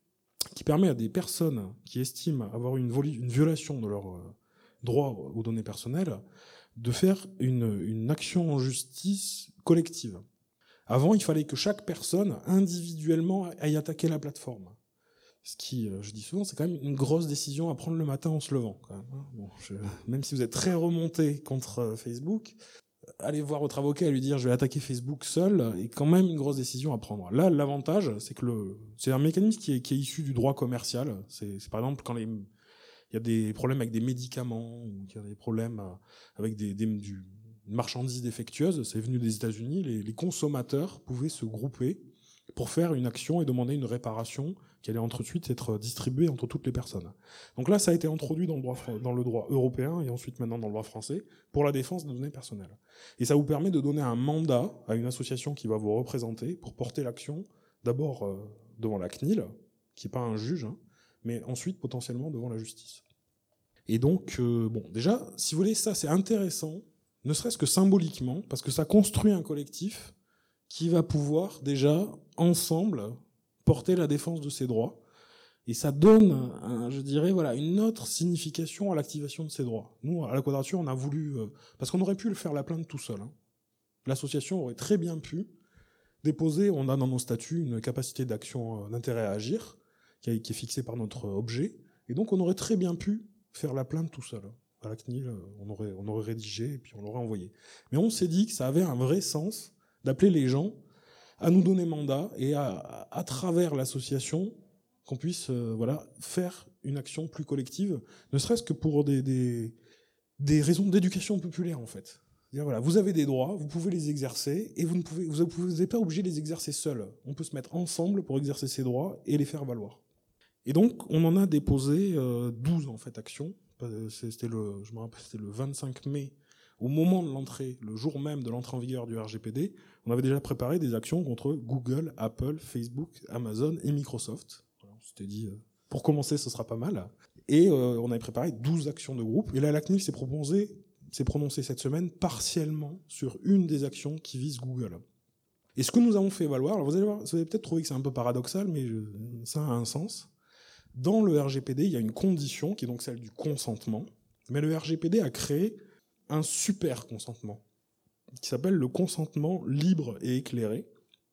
qui permet à des personnes qui estiment avoir une, voli- une violation de leur euh, droit aux données personnelles de faire une, une action en justice collective. Avant, il fallait que chaque personne, individuellement, aille attaquer la plateforme. Ce qui, je dis souvent, c'est quand même une grosse décision à prendre le matin en se levant. Quand même. Bon, je, même si vous êtes très remonté contre Facebook, aller voir votre avocat et lui dire je vais attaquer Facebook seul est quand même une grosse décision à prendre. Là, l'avantage, c'est que le, c'est un mécanisme qui est, qui est issu du droit commercial. C'est, c'est par exemple quand les, il y a des problèmes avec des médicaments, ou qu'il y a des problèmes avec des, des du, marchandises défectueuses, c'est venu des États-Unis. Les, les consommateurs pouvaient se grouper pour faire une action et demander une réparation qui allait ensuite être distribuée entre toutes les personnes. Donc là, ça a été introduit dans le droit, dans le droit européen et ensuite maintenant dans le droit français pour la défense des données personnelles. Et ça vous permet de donner un mandat à une association qui va vous représenter pour porter l'action d'abord euh, devant la C N I L, qui n'est pas un juge, hein, mais ensuite potentiellement devant la justice. Et donc, euh, bon, déjà, si vous voulez, ça c'est intéressant, ne serait-ce que symboliquement, parce que ça construit un collectif qui va pouvoir déjà, ensemble, porter la défense de ses droits. Et ça donne, un, je dirais, voilà, une autre signification à l'activation de ses droits. Nous, à la Quadrature, on a voulu... Euh, parce qu'on aurait pu le faire la plainte tout seul. Hein. L'association aurait très bien pu déposer, on a dans nos statuts une capacité d'action, euh, d'intérêt à agir, qui, a, qui est fixée par notre objet. Et donc, on aurait très bien pu faire la plainte tout seul. Hein. À la C N I L, on aurait, on aurait rédigé et puis on l'aurait envoyé. Mais on s'est dit que ça avait un vrai sens d'appeler les gens à nous donner mandat et à, à, à travers l'association, qu'on puisse euh, voilà, faire une action plus collective, ne serait-ce que pour des, des, des raisons d'éducation populaire, en fait. C'est-à-dire, voilà, vous avez des droits, vous pouvez les exercer, et vous ne pouvez, vous n'êtes pas obligé de les exercer seul. On peut se mettre ensemble pour exercer ces droits et les faire valoir. Et donc, on en a déposé euh, douze, en fait, actions. C'était le, je me rappelle, c'était le vingt-cinq mai, au moment de l'entrée, le jour même de l'entrée en vigueur du R G P D, on avait déjà préparé des actions contre Google, Apple, Facebook, Amazon et Microsoft. Voilà, on s'était dit, euh, pour commencer, ce sera pas mal. Et euh, on avait préparé douze actions de groupe. Et là, la C N I L s'est proposé, s'est prononcée cette semaine partiellement sur une des actions qui vise Google. Et ce que nous avons fait valoir, alors vous allez voir, vous allez peut-être trouver que c'est un peu paradoxal, mais je, ça a un sens. Dans le R G P D, il y a une condition qui est donc celle du consentement. Mais le R G P D a créé un super consentement qui s'appelle le consentement libre et éclairé,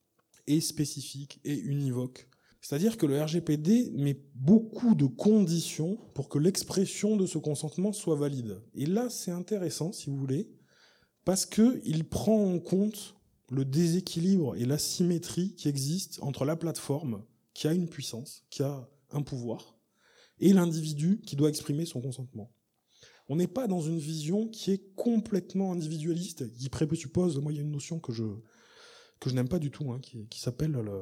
et spécifique et univoque. C'est-à-dire que le R G P D met beaucoup de conditions pour que l'expression de ce consentement soit valide. Et là, c'est intéressant, si vous voulez, parce qu'il prend en compte le déséquilibre et l'asymétrie qui existent entre la plateforme, qui a une puissance, qui a un pouvoir, et l'individu qui doit exprimer son consentement. On n'est pas dans une vision qui est complètement individualiste, qui présuppose, moi il y a une notion que je, que je n'aime pas du tout, hein, qui, qui s'appelle le,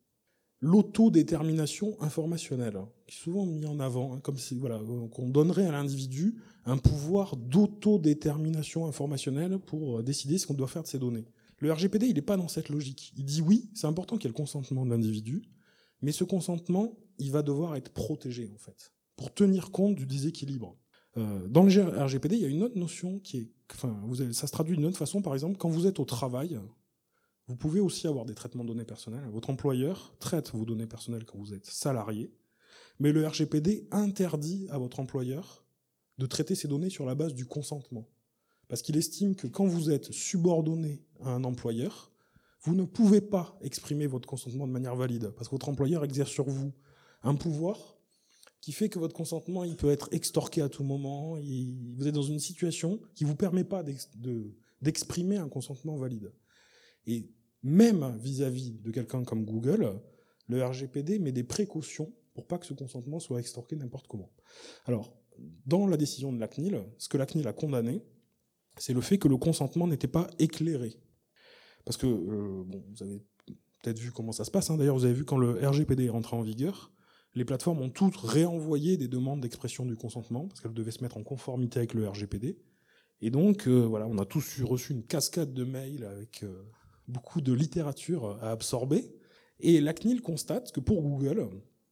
l'autodétermination informationnelle, qui est souvent mis en avant, hein, comme si voilà, qu'on donnerait à l'individu un pouvoir d'autodétermination informationnelle pour décider ce qu'on doit faire de ses données. Le R G P D, il n'est pas dans cette logique. Il dit oui, c'est important qu'il y ait le consentement de l'individu, mais ce consentement, il va devoir être protégé, en fait, pour tenir compte du déséquilibre. Euh, dans le R G P D, il y a une autre notion qui est... Enfin, vous avez, ça se traduit d'une autre façon, par exemple, quand vous êtes au travail, vous pouvez aussi avoir des traitements de données personnelles. Votre employeur traite vos données personnelles quand vous êtes salarié, mais le R G P D interdit à votre employeur de traiter ces données sur la base du consentement. Parce qu'il estime que quand vous êtes subordonné à un employeur, vous ne pouvez pas exprimer votre consentement de manière valide, parce que votre employeur exerce sur vous un pouvoir qui fait que votre consentement il peut être extorqué à tout moment, il, vous êtes dans une situation qui ne vous permet pas d'ex, de, d'exprimer un consentement valide. Et même vis-à-vis de quelqu'un comme Google, le R G P D met des précautions pour pas que ce consentement soit extorqué n'importe comment. Alors, dans la décision de la C N I L, ce que la C N I L a condamné, c'est le fait que le consentement n'était pas éclairé. Parce que, euh, bon, vous avez peut-être vu comment ça se passe, hein. D'ailleurs, vous avez vu quand le R G P D est rentré en vigueur, les plateformes ont toutes réenvoyé des demandes d'expression du consentement, parce qu'elles devaient se mettre en conformité avec le R G P D. Et donc, euh, voilà, on a tous reçu une cascade de mails avec euh, beaucoup de littérature à absorber. Et la C N I L constate que pour Google,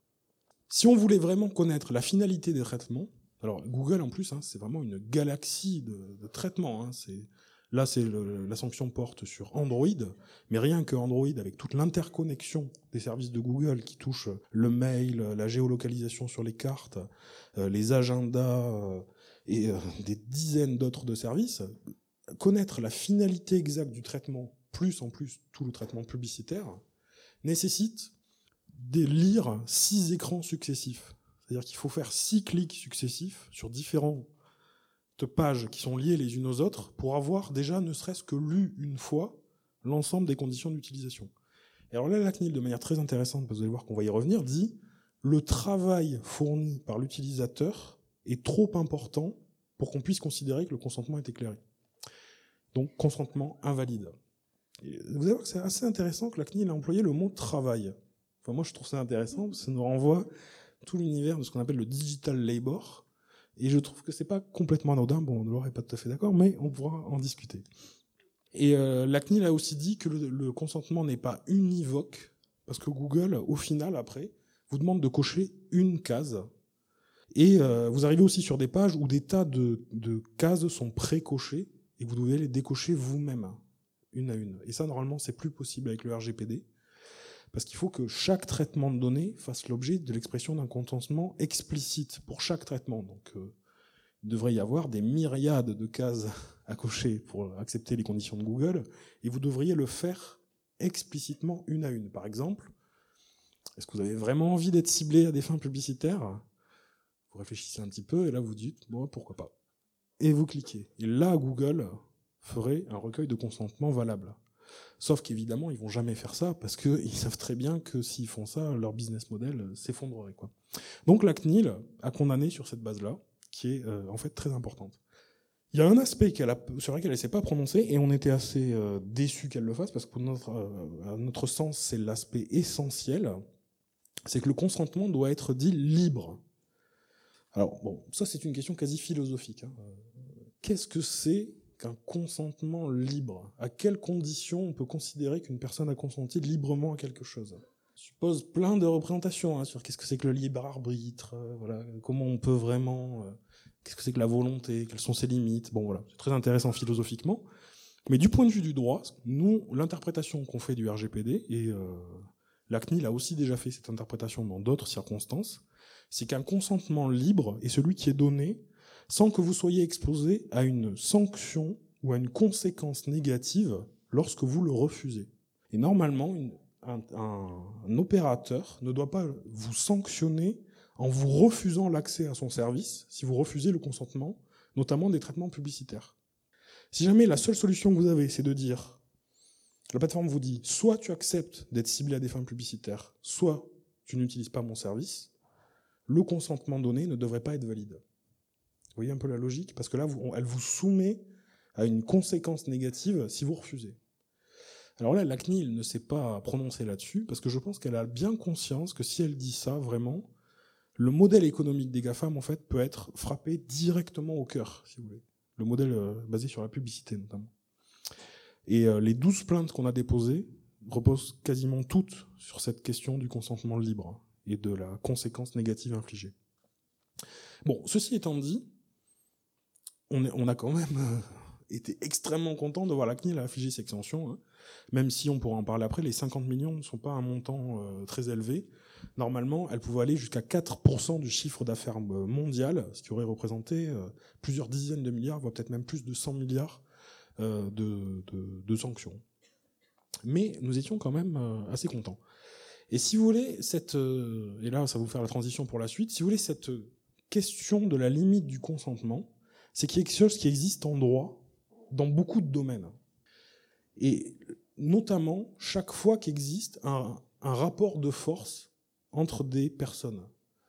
si on voulait vraiment connaître la finalité des traitements, alors Google en plus, hein, c'est vraiment une galaxie de, de traitements. Hein, c'est, là, c'est le, la sanction porte sur Android, mais rien que Android, avec toute l'interconnexion des services de Google qui touchent le mail, la géolocalisation sur les cartes, euh, les agendas euh, et euh, des dizaines d'autres de services, connaître la finalité exacte du traitement, plus en plus tout le traitement publicitaire, nécessite de lire six écrans successifs. C'est-à-dire qu'il faut faire six clics successifs sur différentes pages qui sont liées les unes aux autres pour avoir déjà, ne serait-ce que lu une fois, l'ensemble des conditions d'utilisation. Et alors là, la C N I L, de manière très intéressante, parce que vous allez voir qu'on va y revenir, dit « Le travail fourni par l'utilisateur est trop important pour qu'on puisse considérer que le consentement est éclairé. » Donc, consentement invalide. Et vous allez voir que c'est assez intéressant que la C N I L ait employé le mot « travail ». Enfin, moi, je trouve ça intéressant, parce que ça nous renvoie tout l'univers de ce qu'on appelle le digital labor. Et je trouve que c'est pas complètement anodin. Bon, Laure n'est pas tout à fait d'accord, mais on pourra en discuter. Et euh, la C N I L a aussi dit que le, le consentement n'est pas univoque, parce que Google, au final, après, vous demande de cocher une case. Et euh, vous arrivez aussi sur des pages où des tas de, de cases sont pré-cochées, et vous devez les décocher vous-même, une à une. Et ça, normalement, c'est plus possible avec le R G P D. Parce qu'il faut que chaque traitement de données fasse l'objet de l'expression d'un consentement explicite pour chaque traitement. Donc, euh, il devrait y avoir des myriades de cases à cocher pour accepter les conditions de Google, et vous devriez le faire explicitement une à une. Par exemple, est-ce que vous avez vraiment envie d'être ciblé à des fins publicitaires ? Vous réfléchissez un petit peu, et là vous dites, bon, pourquoi pas. Et vous cliquez. Et là, Google ferait un recueil de consentement valable. Sauf qu'évidemment, ils vont jamais faire ça parce qu'ils savent très bien que s'ils font ça, leur business model s'effondrerait, quoi. Donc la C N I L a condamné sur cette base-là, qui est euh, en fait très importante. Il y a un aspect qu'elle a, sur lequel elle ne s'est pas prononcée, et on était assez euh, déçus qu'elle le fasse, parce que pour notre, euh, à notre sens, c'est l'aspect essentiel, c'est que le consentement doit être dit libre. Alors, bon, ça c'est une question quasi philosophique. Hein. Qu'est-ce que c'est qu'un consentement libre ? À quelles conditions on peut considérer qu'une personne a consenti librement à quelque chose ? Ça suppose plein de représentations hein, sur qu'est-ce que c'est que le libre arbitre, euh, voilà, comment on peut vraiment, euh, qu'est-ce que c'est que la volonté, quelles sont ses limites. Bon voilà, c'est très intéressant philosophiquement. Mais du point de vue du droit, nous, l'interprétation qu'on fait du R G P D, et euh, la C N I L a aussi déjà fait cette interprétation dans d'autres circonstances, c'est qu'un consentement libre est celui qui est donné sans que vous soyez exposé à une sanction ou à une conséquence négative lorsque vous le refusez. Et normalement, une, un, un, un opérateur ne doit pas vous sanctionner en vous refusant l'accès à son service si vous refusez le consentement, notamment des traitements publicitaires. Si jamais la seule solution que vous avez, c'est de dire, la plateforme vous dit, soit tu acceptes d'être ciblé à des fins publicitaires, soit tu n'utilises pas mon service, le consentement donné ne devrait pas être valide. Vous voyez un peu la logique ? Parce que là, vous, elle vous soumet à une conséquence négative si vous refusez. Alors là, la C N I L ne s'est pas prononcée là-dessus, parce que je pense qu'elle a bien conscience que si elle dit ça, vraiment, le modèle économique des GAFAM, en fait, peut être frappé directement au cœur, si vous voulez. Le modèle euh, basé sur la publicité, notamment. Et euh, les douze plaintes qu'on a déposées reposent quasiment toutes sur cette question du consentement libre et de la conséquence négative infligée. Bon, ceci étant dit, on, est, on a quand même euh, été extrêmement content de voir la C N I L afficher cette extension, hein. Même si, on pourra en parler après, les cinquante millions ne sont pas un montant euh, très élevé. Normalement, elle pouvait aller jusqu'à quatre pour cent du chiffre d'affaires mondial, ce qui aurait représenté euh, plusieurs dizaines de milliards, voire peut-être même plus de cent milliards euh, de, de, de sanctions. Mais nous étions quand même euh, assez contents. Et si vous voulez, cette, euh, et là ça va vous faire la transition pour la suite, si vous voulez, cette question de la limite du consentement, c'est quelque chose qui existe en droit dans beaucoup de domaines. Et notamment, chaque fois qu'existe un, un rapport de force entre des personnes.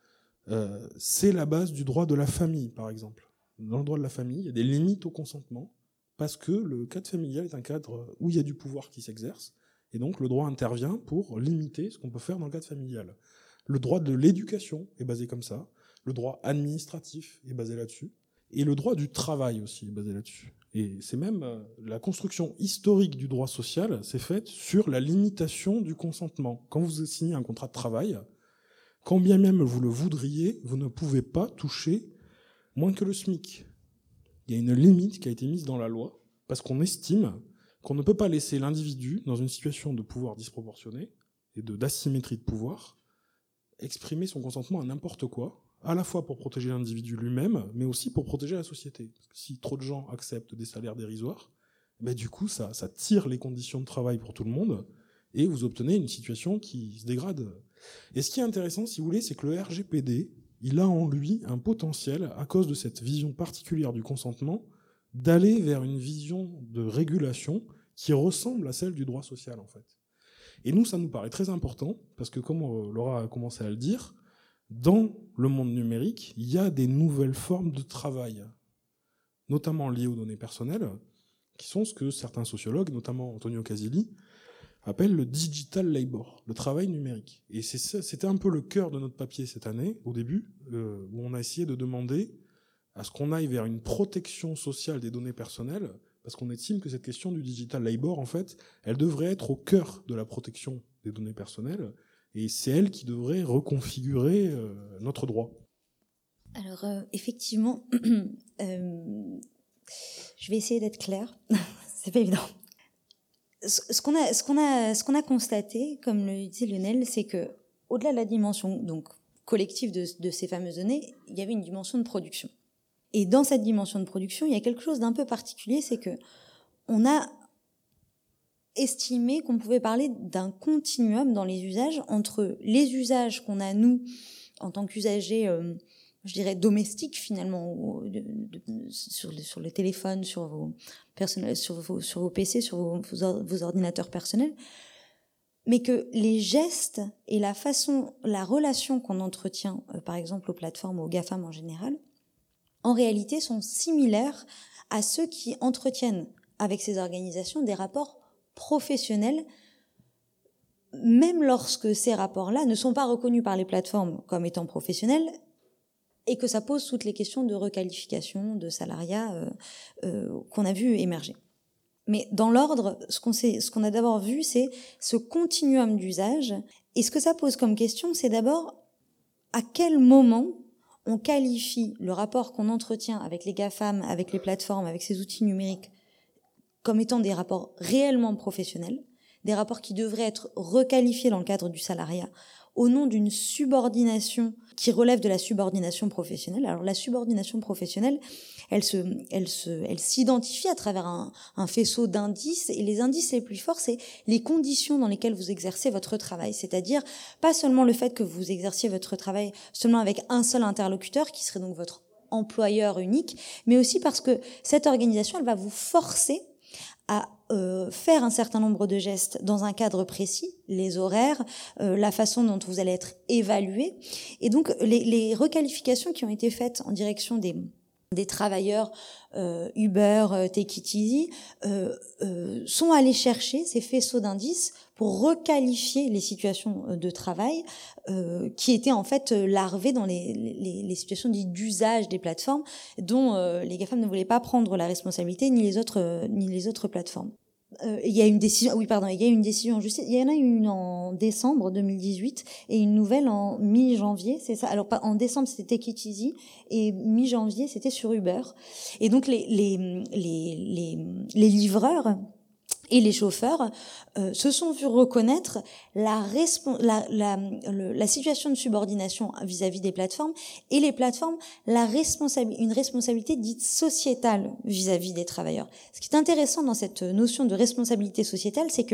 Euh, c'est la base du droit de la famille, par exemple. Dans le droit de la famille, il y a des limites au consentement, parce que le cadre familial est un cadre où il y a du pouvoir qui s'exerce, et donc le droit intervient pour limiter ce qu'on peut faire dans le cadre familial. Le droit de l'éducation est basé comme ça, le droit administratif est basé là-dessus, et le droit du travail aussi est basé là-dessus. Et c'est même euh, la construction historique du droit social, c'est faite sur la limitation du consentement. Quand vous signez un contrat de travail, quand bien même vous le voudriez, vous ne pouvez pas toucher moins que le SMIC. Il y a une limite qui a été mise dans la loi, parce qu'on estime qu'on ne peut pas laisser l'individu, dans une situation de pouvoir disproportionné et de, d'asymétrie de pouvoir, exprimer son consentement à n'importe quoi, à la fois pour protéger l'individu lui-même, mais aussi pour protéger la société. Parce que si trop de gens acceptent des salaires dérisoires, ben du coup, ça, ça tire les conditions de travail pour tout le monde, et vous obtenez une situation qui se dégrade. Et ce qui est intéressant, si vous voulez, c'est que le R G P D, il a en lui un potentiel, à cause de cette vision particulière du consentement, d'aller vers une vision de régulation qui ressemble à celle du droit social, en fait. Et nous, ça nous paraît très important, parce que comme Laura a commencé à le dire, dans le monde numérique, il y a des nouvelles formes de travail, notamment liées aux données personnelles, qui sont ce que certains sociologues, notamment Antonio Casilli, appellent le digital labor, le travail numérique. Et c'est ça, c'était un peu le cœur de notre papier cette année, au début, euh, où on a essayé de demander à ce qu'on aille vers une protection sociale des données personnelles, parce qu'on estime que cette question du digital labor, en fait, elle devrait être au cœur de la protection des données personnelles, et c'est elle qui devrait reconfigurer euh, notre droit. Alors, euh, effectivement, euh, je vais essayer d'être claire. C'est pas évident. Ce, ce, qu'on a, ce, qu'on a, ce qu'on a constaté, comme le disait Lionel, c'est que, au-delà de la dimension donc, collective de, de ces fameuses données, il y avait une dimension de production. Et dans cette dimension de production, il y a quelque chose d'un peu particulier, c'est que on a estimé qu'on pouvait parler d'un continuum dans les usages entre les usages qu'on a, nous, en tant qu'usagers, euh, je dirais, domestiques, finalement, de, de, sur, le, sur le téléphone, sur vos, personnels, sur vos, sur vos P C, sur vos, vos ordinateurs personnels, mais que les gestes et la façon, la relation qu'on entretient, euh, par exemple, aux plateformes, aux GAFAM en général, en réalité, sont similaires à ceux qui entretiennent avec ces organisations des rapports professionnels, même lorsque ces rapports-là ne sont pas reconnus par les plateformes comme étant professionnels et que ça pose toutes les questions de requalification, de salariat euh, euh, qu'on a vu émerger. Mais dans l'ordre, ce qu'on, sait, ce qu'on a d'abord vu, c'est ce continuum d'usage. Et ce que ça pose comme question, c'est d'abord à quel moment on qualifie le rapport qu'on entretient avec les GAFAM, avec les plateformes, avec ces outils numériques, comme étant des rapports réellement professionnels, des rapports qui devraient être requalifiés dans le cadre du salariat, au nom d'une subordination qui relève de la subordination professionnelle. Alors la subordination professionnelle, elle se, elle se, elle s'identifie à travers un, un faisceau d'indices, et les indices les plus forts, c'est les conditions dans lesquelles vous exercez votre travail. C'est-à-dire, pas seulement le fait que vous exerciez votre travail seulement avec un seul interlocuteur, qui serait donc votre employeur unique, mais aussi parce que cette organisation, elle va vous forcer à euh, faire un certain nombre de gestes dans un cadre précis, les horaires, euh, la façon dont vous allez être évalué. Et donc, les, les requalifications qui ont été faites en direction des des travailleurs euh, Uber, euh, Take It Easy, euh, euh, sont allés chercher ces faisceaux d'indices pour requalifier les situations de travail euh, qui étaient en fait larvées dans les, les, les situations dites d'usage des plateformes dont euh, les GAFAM ne voulaient pas prendre la responsabilité, ni les autres, euh, ni les autres plateformes. Euh, il y a une décision, oui pardon, il y a une décision en justice. Il y en a une en décembre deux mille dix-huit et une nouvelle en mi-janvier, c'est ça. Alors pas en décembre c'était Take It Easy et mi-janvier c'était sur Uber. Et donc les les les les, les livreurs et les chauffeurs euh, se sont vus reconnaître la, respons- la, la, le, la situation de subordination vis-à-vis des plateformes et les plateformes la responsabi- une responsabilité dite sociétale vis-à-vis des travailleurs. Ce qui est intéressant dans cette notion de responsabilité sociétale, c'est que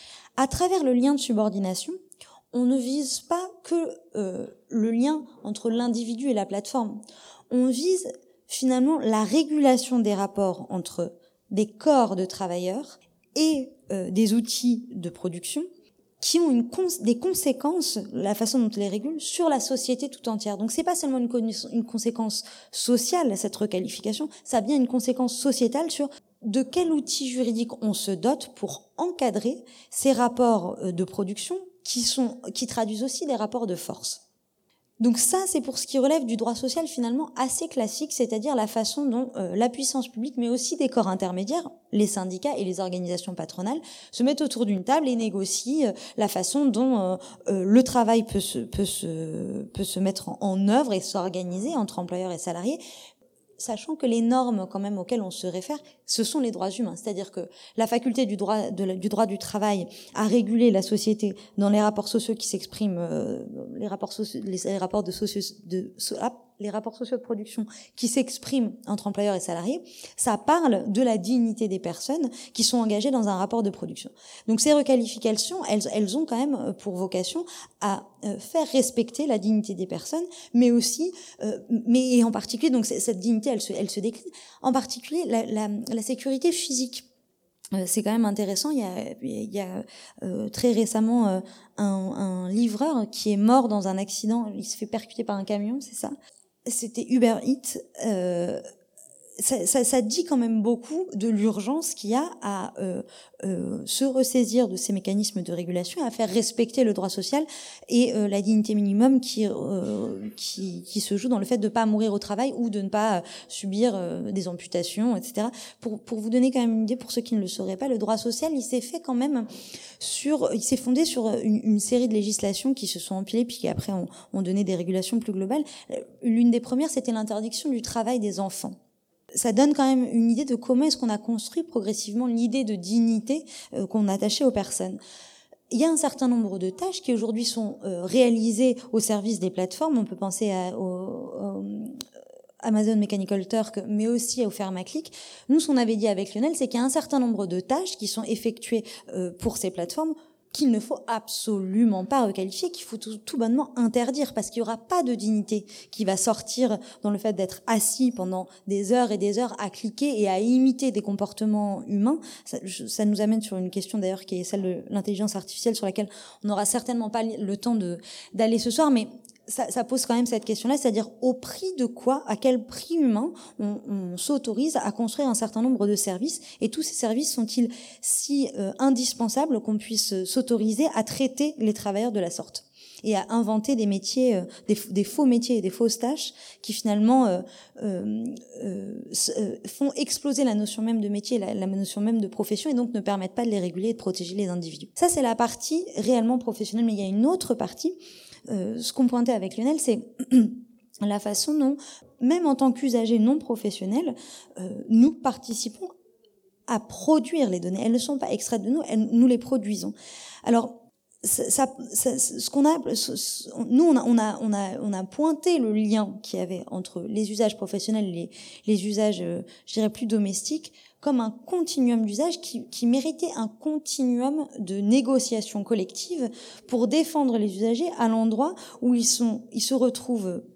à travers le lien de subordination, on ne vise pas que euh, le lien entre l'individu et la plateforme. On vise finalement la régulation des rapports entre des corps de travailleurs et euh, des outils de production qui ont une cons- des conséquences, la façon dont on les régule, sur la société tout entière. Donc c'est pas seulement une, con- une conséquence sociale, cette requalification, ça a bien une conséquence sociétale sur de quel outil juridique on se dote pour encadrer ces rapports de production qui sont, qui traduisent aussi des rapports de force. Donc ça, c'est pour ce qui relève du droit social finalement assez classique, c'est-à-dire la façon dont euh, la puissance publique, mais aussi des corps intermédiaires, les syndicats et les organisations patronales, se mettent autour d'une table et négocient euh, la façon dont euh, euh, le travail peut se, peut se, peut se mettre en, en œuvre et s'organiser entre employeurs et salariés, sachant que les normes quand même auxquelles on se réfère, ce sont les droits humains. C'est-à-dire que la faculté du droit, de la, du droit du travail à réguler la société dans les rapports sociaux qui s'expriment, euh, les rapports sociaux, les, les rapports de sociaux, de, so, ah, les rapports sociaux de production qui s'expriment entre employeurs et salariés, ça parle de la dignité des personnes qui sont engagées dans un rapport de production. Donc ces requalifications, elles, elles ont quand même pour vocation à euh, faire respecter la dignité des personnes, mais aussi, euh, mais et en particulier, donc cette dignité, elle se, elle se décline, en particulier la, la, la sécurité physique. Euh, c'est quand même intéressant. Il y a, il y a euh, très récemment euh, un, un livreur qui est mort dans un accident. Il se fait percuter par un camion, c'est ça. C'était Uber Eats. Euh, ça, ça, ça dit quand même beaucoup de l'urgence qu'il y a à euh, euh, se ressaisir de ces mécanismes de régulation, à faire respecter le droit social et euh, la dignité minimum qui, euh, qui qui se joue dans le fait de ne pas mourir au travail ou de ne pas subir euh, des amputations, et cetera. Pour pour vous donner quand même une idée, pour ceux qui ne le sauraient pas, le droit social, il s'est fait quand même sur, il s'est fondé sur une, une série de législations qui se sont empilées puis qui après ont, ont donné des régulations plus globales. L'une des premières, c'était l'interdiction du travail des enfants. Ça donne quand même une idée de comment est-ce qu'on a construit progressivement l'idée de dignité euh, qu'on attachait aux personnes. Il y a un certain nombre de tâches qui aujourd'hui sont euh, réalisées au service des plateformes. On peut penser à, au, au Amazon Mechanical Turk, mais aussi au Pharmaclick. Nous, ce qu'on avait dit avec Lionel, c'est qu'il y a un certain nombre de tâches qui sont effectuées euh, pour ces plateformes qu'il ne faut absolument pas requalifier, qu'il faut tout, tout bonnement interdire, parce qu'il n'y aura pas de dignité qui va sortir dans le fait d'être assis pendant des heures et des heures à cliquer et à imiter des comportements humains. Ça, ça nous amène sur une question d'ailleurs qui est celle de l'intelligence artificielle, sur laquelle on n'aura certainement pas le temps de, d'aller ce soir, mais Ça, ça pose quand même cette question-là, c'est-à-dire au prix de quoi, à quel prix humain on, on s'autorise à construire un certain nombre de services, et tous ces services sont-ils si euh, indispensables qu'on puisse s'autoriser à traiter les travailleurs de la sorte et à inventer des métiers, euh, des, des faux métiers et des fausses tâches qui finalement euh, euh, euh, font exploser la notion même de métier, la, la notion même de profession, et donc ne permettent pas de les réguler et de protéger les individus. Ça, c'est la partie réellement professionnelle, mais il y a une autre partie. Euh, ce qu'on pointait avec Lionel, c'est la façon dont, même en tant qu'usagers non professionnels, euh, nous participons à produire les données. Elles ne sont pas extraites de nous, elles, nous les produisons. Alors, ça, ça, ça, ce qu'on a, nous, on a, on a, on a, on a pointé le lien qu'il y avait entre les usages professionnels et les, les usages, euh, je dirais, plus domestiques, comme un continuum d'usage qui, qui méritait un continuum de négociation collective pour défendre les usagers à l'endroit où ils sont, ils se retrouvent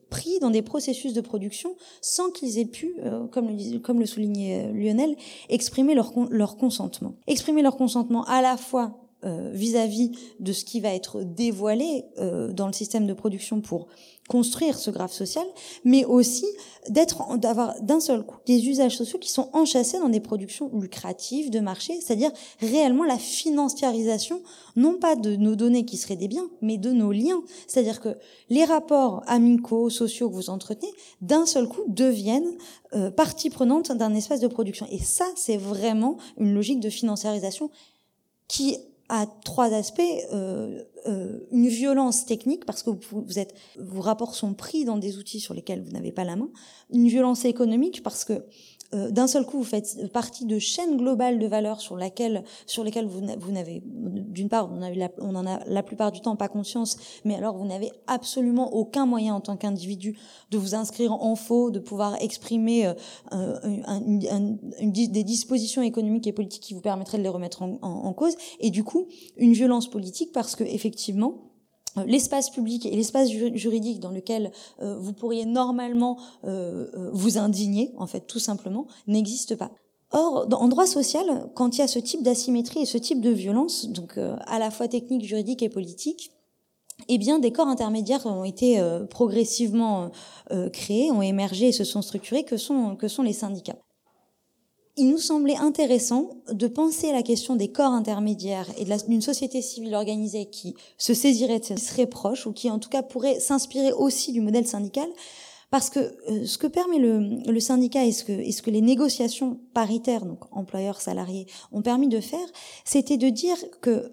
pris dans des processus de production sans qu'ils aient pu, euh, comme, le, comme le soulignait Lionel, exprimer leur, leur consentement. Exprimer leur consentement à la fois euh, vis-à-vis de ce qui va être dévoilé euh, dans le système de production pour construire ce graphe social, mais aussi d'être, d'avoir d'un seul coup des usages sociaux qui sont enchâssés dans des productions lucratives de marché, c'est-à-dire réellement la financiarisation, non pas de nos données qui seraient des biens, mais de nos liens. C'est-à-dire que les rapports amicaux, sociaux que vous entretenez, d'un seul coup deviennent euh, partie prenante d'un espace de production. Et ça, c'est vraiment une logique de financiarisation qui a trois aspects. Euh, euh, une violence technique, parce que vous, vous êtes, vos rapports sont pris dans des outils sur lesquels vous n'avez pas la main. Une violence économique, parce que euh, d'un seul coup, vous faites partie de chaînes globales de valeurs sur laquelle, sur lesquelles vous, vous n'avez, d'une part, on, a la, on en a la plupart du temps pas conscience, mais alors vous n'avez absolument aucun moyen en tant qu'individu de vous inscrire en faux, de pouvoir exprimer euh, un, un, un, une, des dispositions économiques et politiques qui vous permettraient de les remettre en, en, en cause. Et du coup, une violence politique, parce que effectivement, l'espace public et l'espace juridique dans lequel euh, vous pourriez normalement euh, vous indigner, en fait, tout simplement, n'existe pas. Or, en droit social, quand il y a ce type d'asymétrie et ce type de violence, donc euh, à la fois technique, juridique et politique, eh bien, des corps intermédiaires ont été euh, progressivement euh, créés, ont émergé et se sont structurés, que sont, que sont les syndicats. Il nous semblait intéressant de penser la question des corps intermédiaires et de la, d'une société civile organisée qui se saisirait, qui serait proche, ou qui en tout cas pourrait s'inspirer aussi du modèle syndical, parce que euh, ce que permet le, le syndicat et ce que, et ce que les négociations paritaires, donc employeurs-salariés, ont permis de faire, c'était de dire que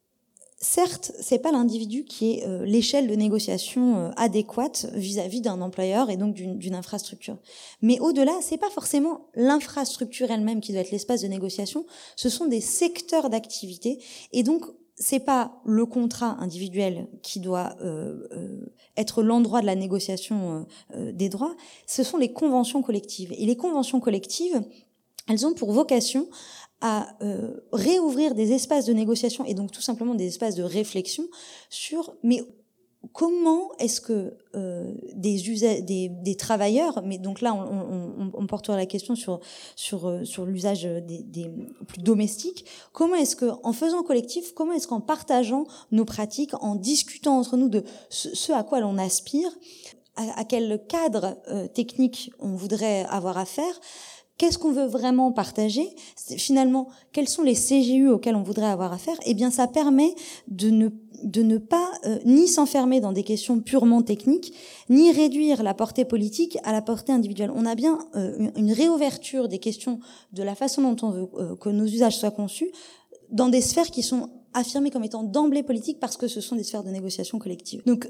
certes, c'est pas l'individu qui est euh, l'échelle de négociation euh, adéquate vis-à-vis d'un employeur et donc d'une, d'une infrastructure. Mais au-delà, c'est pas forcément l'infrastructure elle-même qui doit être l'espace de négociation, ce sont des secteurs d'activité, et donc c'est pas le contrat individuel qui doit euh, euh, être l'endroit de la négociation euh, des droits, ce sont les conventions collectives. Et les conventions collectives, elles ont pour vocation à euh, réouvrir des espaces de négociation et donc tout simplement des espaces de réflexion sur mais comment est-ce que euh, des, usa- des des travailleurs, mais donc là on, on, on portera la question sur sur sur l'usage des, des plus domestiques, comment est-ce que en faisant collectif, comment est-ce qu'en partageant nos pratiques, en discutant entre nous de ce, ce à quoi l'on aspire, à, à quel cadre euh, technique on voudrait avoir affaire, qu'est-ce qu'on veut vraiment partager? Finalement, quels sont les C G U auxquels on voudrait avoir affaire? Eh bien, ça permet de ne, de ne pas euh, ni s'enfermer dans des questions purement techniques, ni réduire la portée politique à la portée individuelle. On a bien euh, une, une réouverture des questions de la façon dont on veut euh, que nos usages soient conçus dans des sphères qui sont affirmées comme étant d'emblée politiques parce que ce sont des sphères de négociation collective. Donc,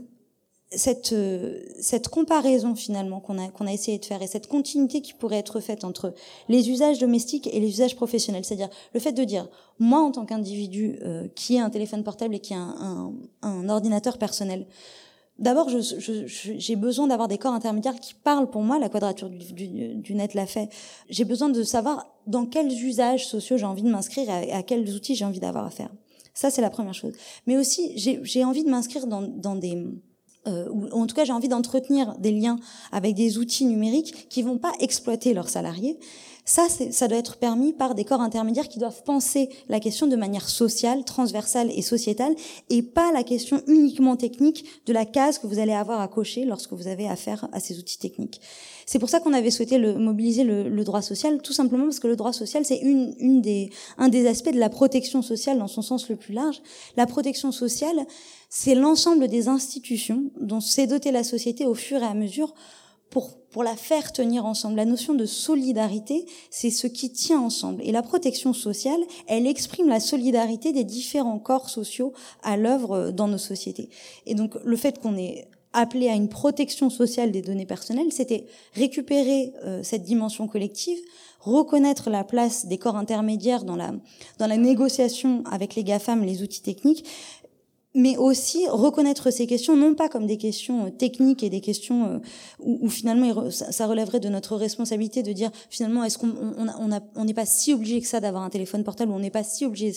cette euh, cette comparaison finalement qu'on a qu'on a essayé de faire et cette continuité qui pourrait être faite entre les usages domestiques et les usages professionnels, c'est-à-dire le fait de dire moi en tant qu'individu euh, qui a un téléphone portable et qui a un, un, un ordinateur personnel, d'abord je, je, je, j'ai besoin d'avoir des corps intermédiaires qui parlent pour moi, la quadrature du, du, du net l'a fait. J'ai besoin de savoir dans quels usages sociaux j'ai envie de m'inscrire et à, à quels outils j'ai envie d'avoir affaire. Ça c'est la première chose. Mais aussi j'ai, j'ai envie de m'inscrire dans, dans des Euh, ou en tout cas j'ai envie d'entretenir des liens avec des outils numériques qui vont pas exploiter leurs salariés. Ça, c'est, ça doit être permis par des corps intermédiaires qui doivent penser la question de manière sociale, transversale et sociétale, et pas la question uniquement technique de la case que vous allez avoir à cocher lorsque vous avez affaire à ces outils techniques. C'est pour ça qu'on avait souhaité le, mobiliser le, le droit social, tout simplement parce que le droit social, c'est une, une des, un des aspects de la protection sociale dans son sens le plus large. La protection sociale, c'est l'ensemble des institutions dont s'est dotée la société au fur et à mesure pour pour la faire tenir ensemble. La notion de solidarité, c'est ce qui tient ensemble. Et la protection sociale, elle exprime la solidarité des différents corps sociaux à l'œuvre dans nos sociétés. Et donc, le fait qu'on ait appelé à une protection sociale des données personnelles, c'était récupérer euh, cette dimension collective, reconnaître la place des corps intermédiaires dans la dans la négociation avec les GAFAM, les outils techniques, mais aussi reconnaître ces questions non pas comme des questions techniques et des questions euh, où, où finalement ça relèverait de notre responsabilité de dire finalement est-ce qu'on on on a, on n'est pas si obligé que ça d'avoir un téléphone portable, ou on n'est pas si obligé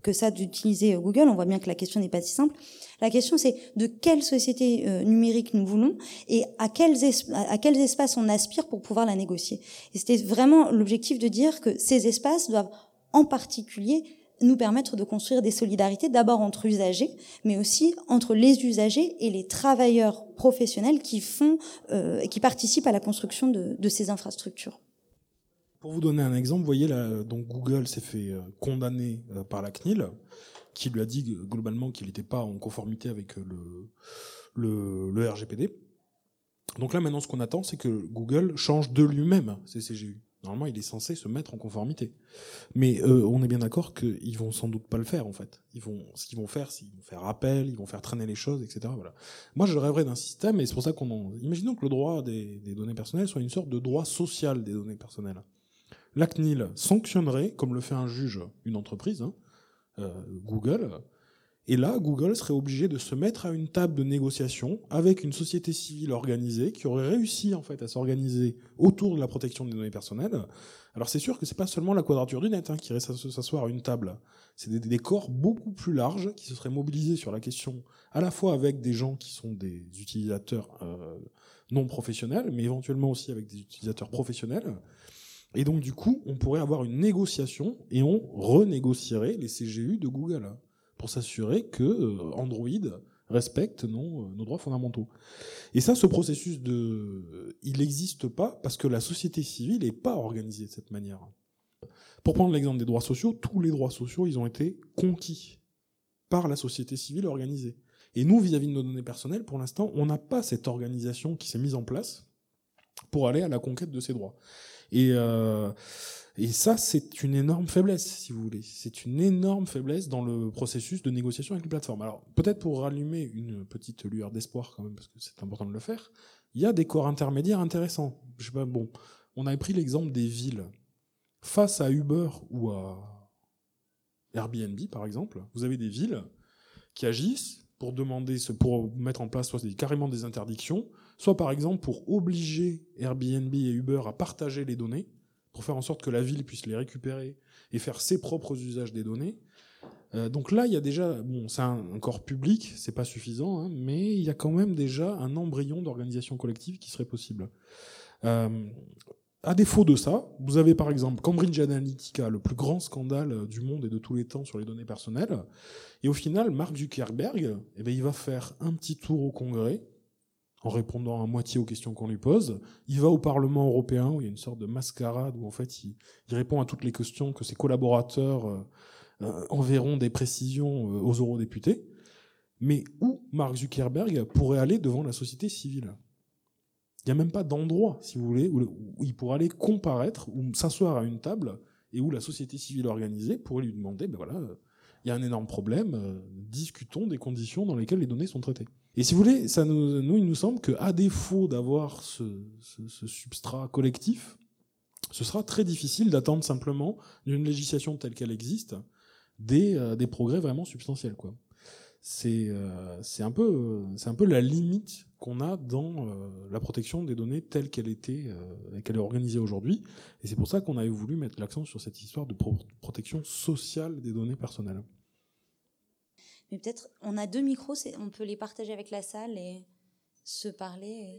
que ça d'utiliser Google. On voit bien que la question n'est pas si simple. La question, c'est de quelle société euh, numérique nous voulons et à quels, es- à quels espaces on aspire pour pouvoir la négocier. Et c'était vraiment l'objectif de dire que ces espaces doivent en particulier nous permettre de construire des solidarités, d'abord entre usagers, mais aussi entre les usagers et les travailleurs professionnels qui font, euh, qui participent à la construction de, de ces infrastructures. Pour vous donner un exemple, vous voyez là, donc Google s'est fait euh, condamner euh, par la C N I L, qui lui a dit euh, globalement qu'il n'était pas en conformité avec euh, le, le, le R G P D. Donc là maintenant, ce qu'on attend, c'est que Google change de lui-même ses C G U. Normalement, il est censé se mettre en conformité. Mais euh, on est bien d'accord qu'ils vont sans doute pas le faire, en fait. Ils vont, ce qu'ils vont faire, c'est qu'ils vont faire appel, ils vont faire traîner les choses, et cetera. Voilà. Moi, je rêverais d'un système, et c'est pour ça qu'on en... Imaginons que le droit des, des données personnelles soit une sorte de droit social des données personnelles. La C N I L sanctionnerait, comme le fait un juge, une entreprise, hein, euh, Google, et là, Google serait obligé de se mettre à une table de négociation avec une société civile organisée qui aurait réussi en fait à s'organiser autour de la protection des données personnelles. Alors c'est sûr que c'est pas seulement la Quadrature du Net hein, qui irait s'asseoir à une table. C'est des, des corps beaucoup plus larges qui se seraient mobilisés sur la question, à la fois avec des gens qui sont des utilisateurs euh, non professionnels, mais éventuellement aussi avec des utilisateurs professionnels. Et donc du coup, on pourrait avoir une négociation et on renégocierait les C G U de Google pour s'assurer que euh, Android respecte nos, nos droits fondamentaux. Et ça, ce processus, de, il n'existe pas parce que la société civile n'est pas organisée de cette manière. Pour prendre l'exemple des droits sociaux, tous les droits sociaux, ils ont été conquis par la société civile organisée. Et nous, vis-à-vis de nos données personnelles, pour l'instant, on n'a pas cette organisation qui s'est mise en place pour aller à la conquête de ces droits. Et, euh, et ça, c'est une énorme faiblesse, si vous voulez. C'est une énorme faiblesse dans le processus de négociation avec les plateformes. Alors, peut-être pour rallumer une petite lueur d'espoir quand même, parce que c'est important de le faire, il y a des corps intermédiaires intéressants. Je sais pas, bon, on avait pris l'exemple des villes. Face à Uber ou à Airbnb, par exemple, vous avez des villes qui agissent pour demander, pour mettre en place soit des, carrément des interdictions, soit par exemple pour obliger Airbnb et Uber à partager les données, pour faire en sorte que la ville puisse les récupérer et faire ses propres usages des données. Euh, donc là, il y a déjà, bon, c'est un, un corps public, c'est pas suffisant, hein, mais il y a quand même déjà un embryon d'organisation collective qui serait possible. Euh, à défaut de ça, vous avez par exemple Cambridge Analytica, le plus grand scandale du monde et de tous les temps sur les données personnelles, et au final, Mark Zuckerberg, eh bien, il va faire un petit tour au Congrès, en répondant à moitié aux questions qu'on lui pose. Il va au Parlement européen, où il y a une sorte de mascarade, où en fait, il, il répond à toutes les questions que ses collaborateurs euh, euh, enverront des précisions euh, aux eurodéputés. Mais où Mark Zuckerberg pourrait aller devant la société civile ? Il n'y a même pas d'endroit, si vous voulez, où, où il pourrait aller comparaître, ou s'asseoir à une table, et où la société civile organisée pourrait lui demander, ben voilà, il y a un énorme problème, euh, discutons des conditions dans lesquelles les données sont traitées. Et si vous voulez, ça nous, nous il nous semble qu'à défaut d'avoir ce, ce, ce substrat collectif, ce sera très difficile d'attendre simplement d'une législation telle qu'elle existe des, euh, des progrès vraiment substantiels, quoi. C'est, euh, c'est un peu, c'est un peu la limite qu'on a dans euh, la protection des données telle qu'elle était, euh, qu'elle est organisée aujourd'hui. Et c'est pour ça qu'on avait voulu mettre l'accent sur cette histoire de pro- protection sociale des données personnelles. Mais peut-être, on a deux micros, c'est, on peut les partager avec la salle et se parler. Et...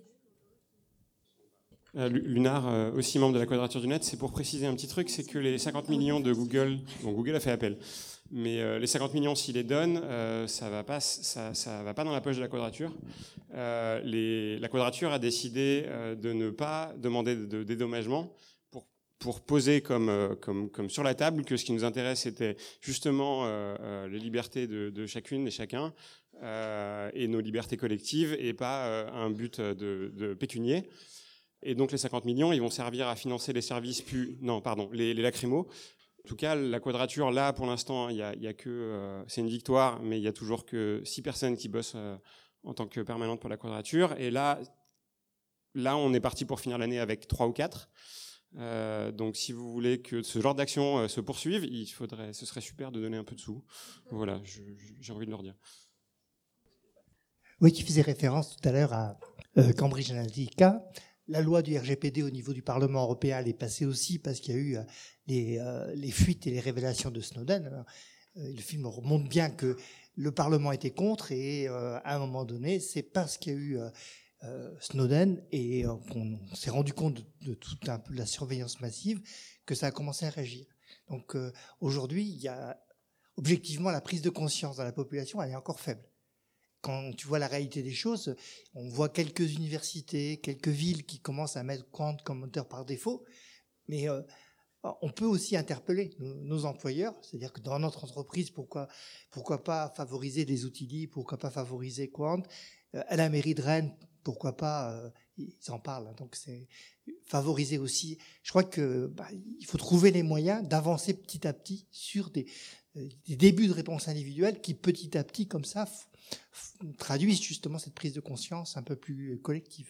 Euh, Lunar, euh, aussi membre de la Quadrature du Net, c'est pour préciser un petit truc, c'est que les cinquante millions de Google, bon, Google a fait appel, mais euh, les cinquante millions, s'il les donne, euh, ça va pas, ça, ça va pas dans la poche de la Quadrature. Euh, les, la Quadrature a décidé euh, de ne pas demander de, de dédommagement pour, pour poser comme, euh, comme, comme sur la table que ce qui nous intéresse, c'était justement euh, euh, les libertés de, de chacune et chacun euh, et nos libertés collectives et pas euh, un but de, de pécunier. Et donc les cinquante millions, ils vont servir à financer les services plus, non, pardon, les, les lacrymos. En tout cas, la Quadrature, là, pour l'instant, il y a, il y a que, euh, c'est une victoire, mais il y a toujours que six personnes qui bossent euh, en tant que permanente pour la Quadrature. Et là, là, on est parti pour finir l'année avec trois ou quatre. Euh, donc, si vous voulez que ce genre d'action euh, se poursuive, il faudrait, ce serait super de donner un peu de sous. Voilà, je, je, j'ai envie de le redire. Oui, tu faisais référence tout à l'heure à euh, Cambridge Analytica. La loi du R G P D au niveau du Parlement européen, elle est passée aussi parce qu'il y a eu les, euh, les fuites et les révélations de Snowden. Alors, Euh, le film montre bien que le Parlement était contre et euh, à un moment donné, c'est parce qu'il y a eu euh, euh, Snowden et euh, qu'on s'est rendu compte de, de toute un peu la surveillance massive que ça a commencé à réagir. Donc euh, aujourd'hui, il y a objectivement la prise de conscience dans la population, elle est encore faible. Quand tu vois la réalité des choses, on voit quelques universités, quelques villes qui commencent à mettre Quant comme moteur par défaut, mais euh, on peut aussi interpeller nos, nos employeurs, c'est-à-dire que dans notre entreprise, pourquoi, pourquoi pas favoriser des outils libres, pourquoi pas favoriser Quant, euh, à la mairie de Rennes, pourquoi pas, euh, ils en parlent, hein, donc c'est favoriser aussi. Je crois que bah, il faut trouver les moyens d'avancer petit à petit sur des, euh, des débuts de réponse individuelle qui petit à petit, comme ça, f- f- traduisent justement cette prise de conscience un peu plus collective.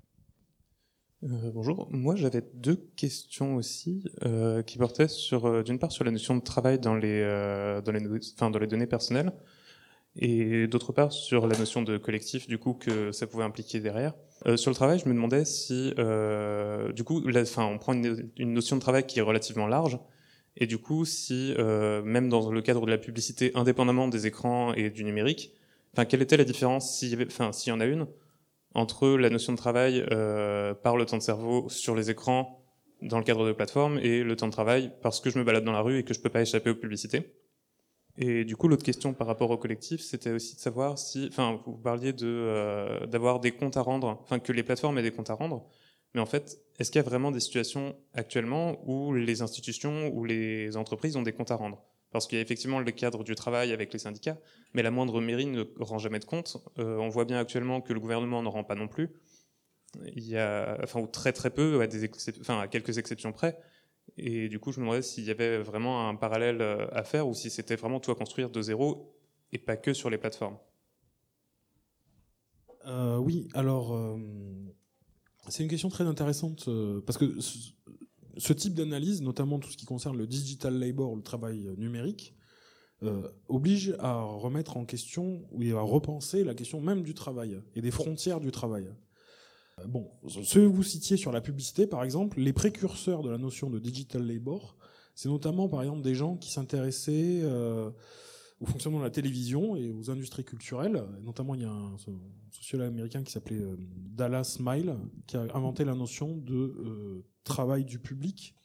Euh, bonjour, moi j'avais deux questions aussi euh, qui portaient sur, euh, d'une part sur la notion de travail dans les, euh, dans les, enfin, dans les données personnelles et d'autre part sur la notion de collectif du coup que ça pouvait impliquer derrière. Euh, sur le travail, je me demandais si, euh, du coup, là, enfin, on prend une, une notion de travail qui est relativement large et du coup si, euh, même dans le cadre de la publicité, indépendamment des écrans et du numérique, enfin, quelle était la différence, s'il y avait, enfin, s'il y en a une, entre la notion de travail euh, par le temps de cerveau sur les écrans dans le cadre de plateformes et le temps de travail parce que je me balade dans la rue et que je peux pas échapper aux publicités. Et du coup, l'autre question par rapport au collectif, c'était aussi de savoir si, enfin, vous parliez de euh, d'avoir des comptes à rendre, enfin que les plateformes aient des comptes à rendre, mais en fait, est-ce qu'il y a vraiment des situations actuellement où les institutions ou les entreprises ont des comptes à rendre ? Parce qu'il y a effectivement le cadre du travail avec les syndicats, mais la moindre mairie ne rend jamais de compte. Euh, on voit bien actuellement que le gouvernement n'en rend pas non plus. Il y a, enfin, ou très très peu, à, des excep- enfin, à quelques exceptions près. Et du coup, je me demandais s'il y avait vraiment un parallèle à faire ou si c'était vraiment tout à construire de zéro et pas que sur les plateformes. Euh, oui, alors euh, c'est une question très intéressante euh, parce que ce, ce type d'analyse, notamment tout ce qui concerne le digital labor, le travail numérique, euh, oblige à remettre en question ou à repenser la question même du travail et des frontières du travail. Euh, bon, ce que vous citiez sur la publicité, par exemple, les précurseurs de la notion de digital labor, c'est notamment, par exemple, des gens qui s'intéressaient euh, au fonctionnement de la télévision et aux industries culturelles. Notamment, il y a un sociologue américain qui s'appelait euh, Dallas Smile, qui a inventé la notion de euh, travail du public,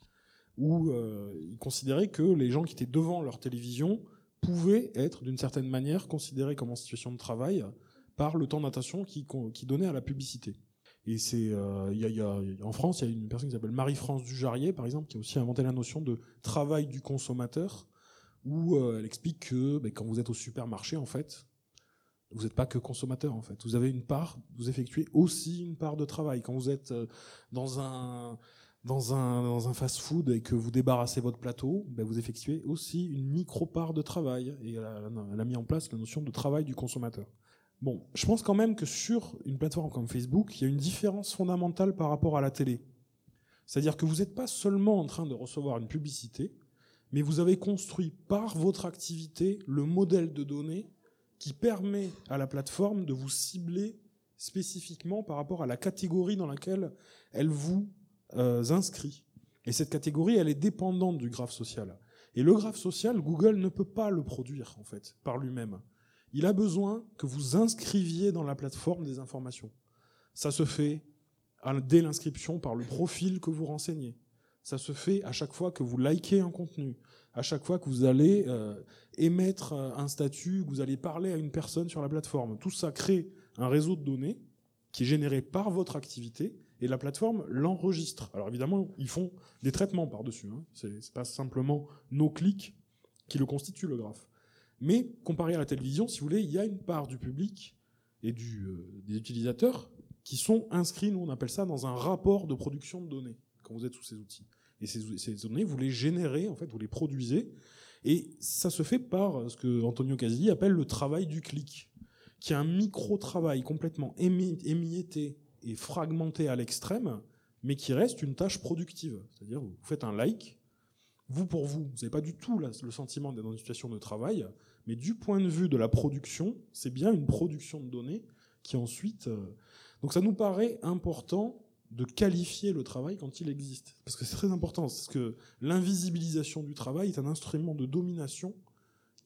où euh, il considérait que les gens qui étaient devant leur télévision pouvaient être, d'une certaine manière, considérés comme en situation de travail par le temps d'attention qu'ils qui donnait à la publicité. Et c'est, euh, y a, y a, en France, il y a une personne qui s'appelle Marie-France Dujarier, par exemple, qui a aussi inventé la notion de travail du consommateur, où euh, elle explique que ben, quand vous êtes au supermarché, en fait, vous n'êtes pas que consommateur, en fait. Vous avez une part, vous effectuez aussi une part de travail. Quand vous êtes euh, dans un dans un dans un fast-food et que vous débarrassez votre plateau, ben, vous effectuez aussi une micro-part de travail. Et elle a, elle a mis en place la notion de travail du consommateur. Bon, je pense quand même que sur une plateforme comme Facebook, il y a une différence fondamentale par rapport à la télé. C'est-à-dire que vous n'êtes pas seulement en train de recevoir une publicité, mais vous avez construit par votre activité le modèle de données qui permet à la plateforme de vous cibler spécifiquement par rapport à la catégorie dans laquelle elle vous euh, inscrit. Et cette catégorie, elle est dépendante du graphe social. Et le graphe social, Google ne peut pas le produire, en fait, par lui-même. Il a besoin que vous inscriviez dans la plateforme des informations. Ça se fait dès l'inscription par le profil que vous renseignez. Ça se fait à chaque fois que vous likez un contenu, à chaque fois que vous allez euh, émettre un statut, que vous allez parler à une personne sur la plateforme. Tout ça crée un réseau de données qui est généré par votre activité et la plateforme l'enregistre. Alors évidemment, ils font des traitements par-dessus. Hein. C'est, c'est pas simplement nos clics qui le constituent, le graphe. Mais comparé à la télévision, si vous voulez, il y a une part du public et du, euh, des utilisateurs qui sont inscrits, nous on appelle ça, dans un rapport de production de données, quand vous êtes sous ces outils. Et ces, ces données, vous les générez, en fait, vous les produisez, et ça se fait par ce que Antonio Casilli appelle le travail du clic, qui est un micro-travail complètement émietté et fragmenté à l'extrême, mais qui reste une tâche productive. C'est-à-dire, vous faites un like, vous, pour vous, vous n'avez pas du tout là, le sentiment d'être dans une situation de travail, mais du point de vue de la production, c'est bien une production de données qui ensuite... Euh... Donc ça nous paraît important de qualifier le travail quand il existe. Parce que c'est très important, parce que l'invisibilisation du travail est un instrument de domination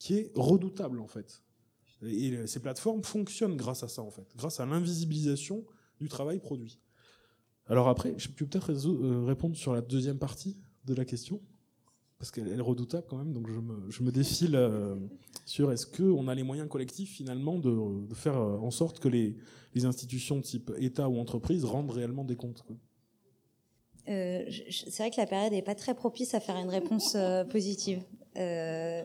qui est redoutable en fait. Et ces plateformes fonctionnent grâce à ça en fait, grâce à l'invisibilisation du travail produit. Alors après, je peux peut-être répondre sur la deuxième partie de la question, parce qu'elle est redoutable quand même, donc je me, je me défile euh, sur est-ce qu'on a les moyens collectifs finalement de, de faire en sorte que les, les institutions type État ou entreprise rendent réellement des comptes, quoi. Euh, je, c'est vrai que la période n'est pas très propice à faire une réponse euh, positive. Euh,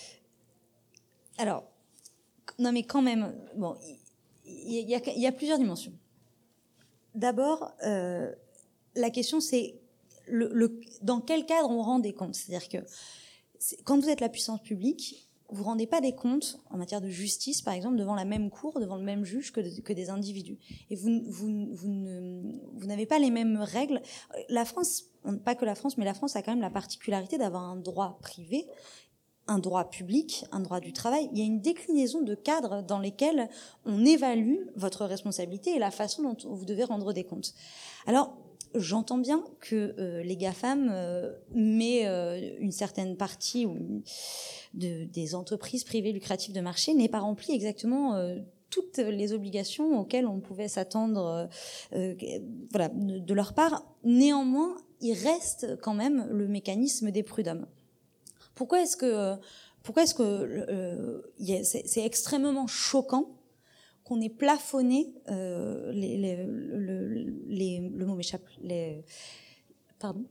alors, non mais quand même, bon, il y, y, y, y a plusieurs dimensions. D'abord, euh, la question c'est le, le, dans quel cadre on rend des comptes. C'est-à-dire que c'est, quand vous êtes la puissance publique, vous rendez pas des comptes en matière de justice, par exemple, devant la même cour, devant le même juge que, de, que des individus. Et vous, vous, vous, ne, vous n'avez pas les mêmes règles. La France, pas que la France, mais la France a quand même la particularité d'avoir un droit privé, un droit public, un droit du travail. Il y a une déclinaison de cadres dans lesquels on évalue votre responsabilité et la façon dont vous devez rendre des comptes. Alors, j'entends bien que euh, les GAFAM, euh, mais euh, une certaine partie de, des entreprises privées lucratives de marché n'aient pas rempli exactement euh, toutes les obligations auxquelles on pouvait s'attendre euh, voilà, de, de leur part. Néanmoins, il reste quand même le mécanisme des prud'hommes. Pourquoi est-ce que, pourquoi est-ce que euh, c'est, c'est extrêmement choquant qu'on ait plafonné euh, les, les, le, les, le mot m'échappe, les, pardon,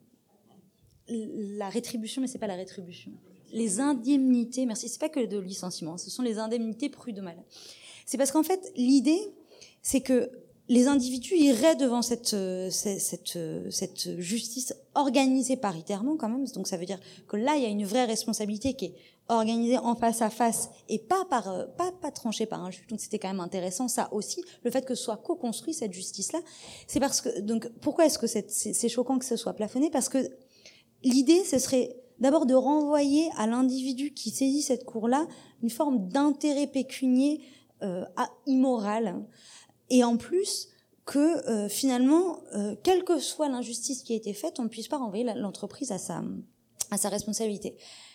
la rétribution, mais c'est pas la rétribution, les indemnités, merci, c'est pas que de licenciement, ce sont les indemnités prud'homales. C'est parce qu'en fait, l'idée, c'est que les individus iraient devant cette, cette, cette, cette justice organisée paritairement quand même, donc ça veut dire que là, il y a une vraie responsabilité qui est organisée en face à face et pas par pas pas tranchée par un juge. Donc c'était quand même intéressant ça aussi, le fait que ce soit co-construit cette justice là. C'est parce que donc pourquoi est-ce que c'est, c'est, c'est choquant que ce soit plafonné? Parce que l'idée ce serait d'abord de renvoyer à l'individu qui saisit cette cour là une forme d'intérêt pécunier euh, immoral et en plus que euh, finalement euh, quelle que soit l'injustice qui a été faite, on ne puisse pas renvoyer la, l'entreprise à sa à sa responsabilité.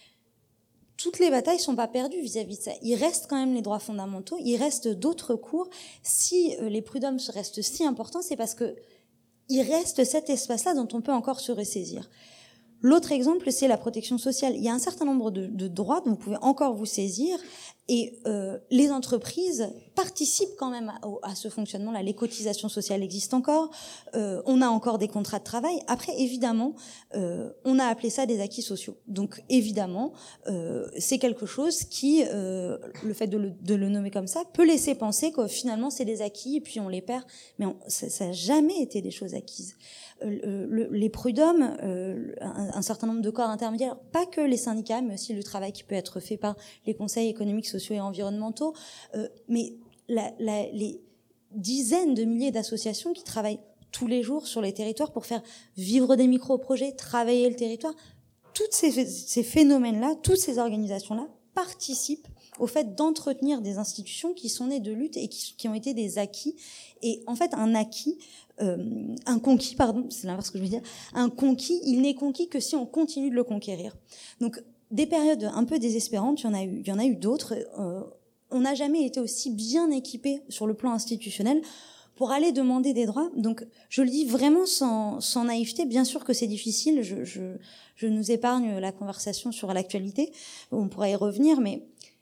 Toutes les batailles sont pas perdues vis-à-vis de ça. Il reste quand même les droits fondamentaux, il reste d'autres cours. Si euh, les prud'hommes restent si importants, c'est parce que il reste cet espace-là dont on peut encore se ressaisir. L'autre exemple, c'est la protection sociale. Il y a un certain nombre de, de droits dont vous pouvez encore vous saisir et euh, les entreprises participent quand même à, à ce fonctionnement-là. Les cotisations sociales existent encore, euh, on a encore des contrats de travail. Après, évidemment, euh, on a appelé ça des acquis sociaux. Donc, évidemment, euh, c'est quelque chose qui, euh, le fait de le, de le nommer comme ça, peut laisser penser que finalement, c'est des acquis et puis on les perd. Mais on, ça n'a jamais été des choses acquises. Euh, le, les prud'hommes, euh, un, un certain nombre de corps intermédiaires, pas que les syndicats, mais aussi le travail qui peut être fait par les conseils économiques, sociaux et environnementaux, euh, mais la, la, les dizaines de milliers d'associations qui travaillent tous les jours sur les territoires pour faire vivre des micro-projets, travailler le territoire, tous ces, ces phénomènes-là, toutes ces organisations-là participent au fait d'entretenir des institutions qui sont nées de lutte et qui, qui ont été des acquis. Et en fait, un acquis, euh, un conquis, pardon, c'est l'inverse que je veux dire, un conquis, il n'est conquis que si on continue de le conquérir. Donc, des périodes un peu désespérantes, il y en a eu, il y en a eu d'autres. Euh, on n'a jamais été aussi bien équipé sur le plan institutionnel pour aller demander des droits. Donc, je le dis vraiment sans, sans naïveté. Bien sûr que c'est difficile. Je, je, je nous épargne la conversation sur l'actualité. On pourra y revenir, mais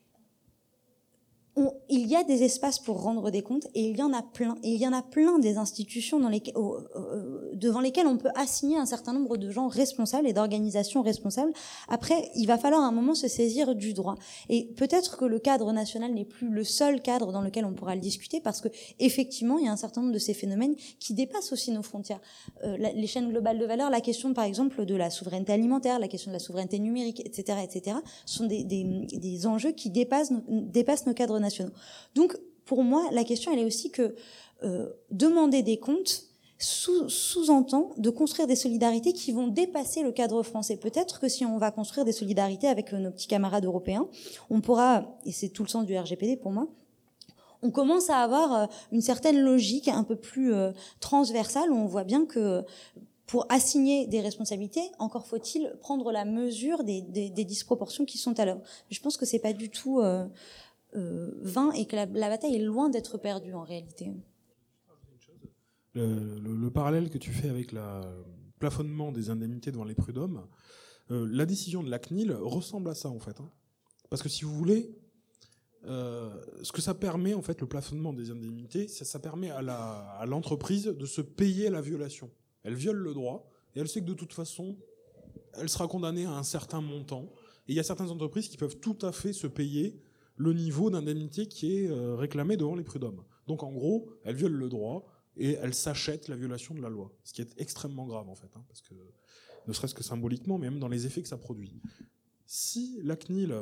On, il y a des espaces pour rendre des comptes et il y en a plein. Et il y en a plein des institutions dans lesquelles, euh, euh, devant lesquelles on peut assigner un certain nombre de gens responsables et d'organisations responsables. Après, il va falloir à un moment se saisir du droit. Et peut-être que le cadre national n'est plus le seul cadre dans lequel on pourra le discuter parce que effectivement, il y a un certain nombre de ces phénomènes qui dépassent aussi nos frontières. Euh, la, les chaînes globales de valeur, la question par exemple de la souveraineté alimentaire, la question de la souveraineté numérique, et cetera, et cetera, sont des, des, des enjeux qui dépassent nos, dépassent nos cadres nationaux. Donc, pour moi, la question, elle est aussi que euh, demander des comptes sous, sous-entend de construire des solidarités qui vont dépasser le cadre français. Peut-être que si on va construire des solidarités avec nos petits camarades européens, on pourra, et c'est tout le sens du R G P D pour moi, on commence à avoir une certaine logique un peu plus euh, transversale, où on voit bien que pour assigner des responsabilités, encore faut-il prendre la mesure des, des, des disproportions qui sont à l'œuvre. Je pense que c'est pas du tout euh, euh, vain et que la, la bataille est loin d'être perdue en réalité. Le, le, le parallèle que tu fais avec le plafonnement des indemnités devant les prud'hommes, euh, la décision de la C N I L ressemble à ça en fait. Hein. Parce que si vous voulez, euh, ce que ça permet en fait, le plafonnement des indemnités, ça, ça permet à, la, à l'entreprise de se payer la violation. Elle viole le droit et elle sait que de toute façon, elle sera condamnée à un certain montant. Et il y a certaines entreprises qui peuvent tout à fait se payer le niveau d'indemnité qui est euh, réclamé devant les prud'hommes. Donc en gros, elle viole le droit et elle s'achète la violation de la loi, ce qui est extrêmement grave en fait, hein, parce que ne serait-ce que symboliquement, mais même dans les effets que ça produit. Si la C N I L,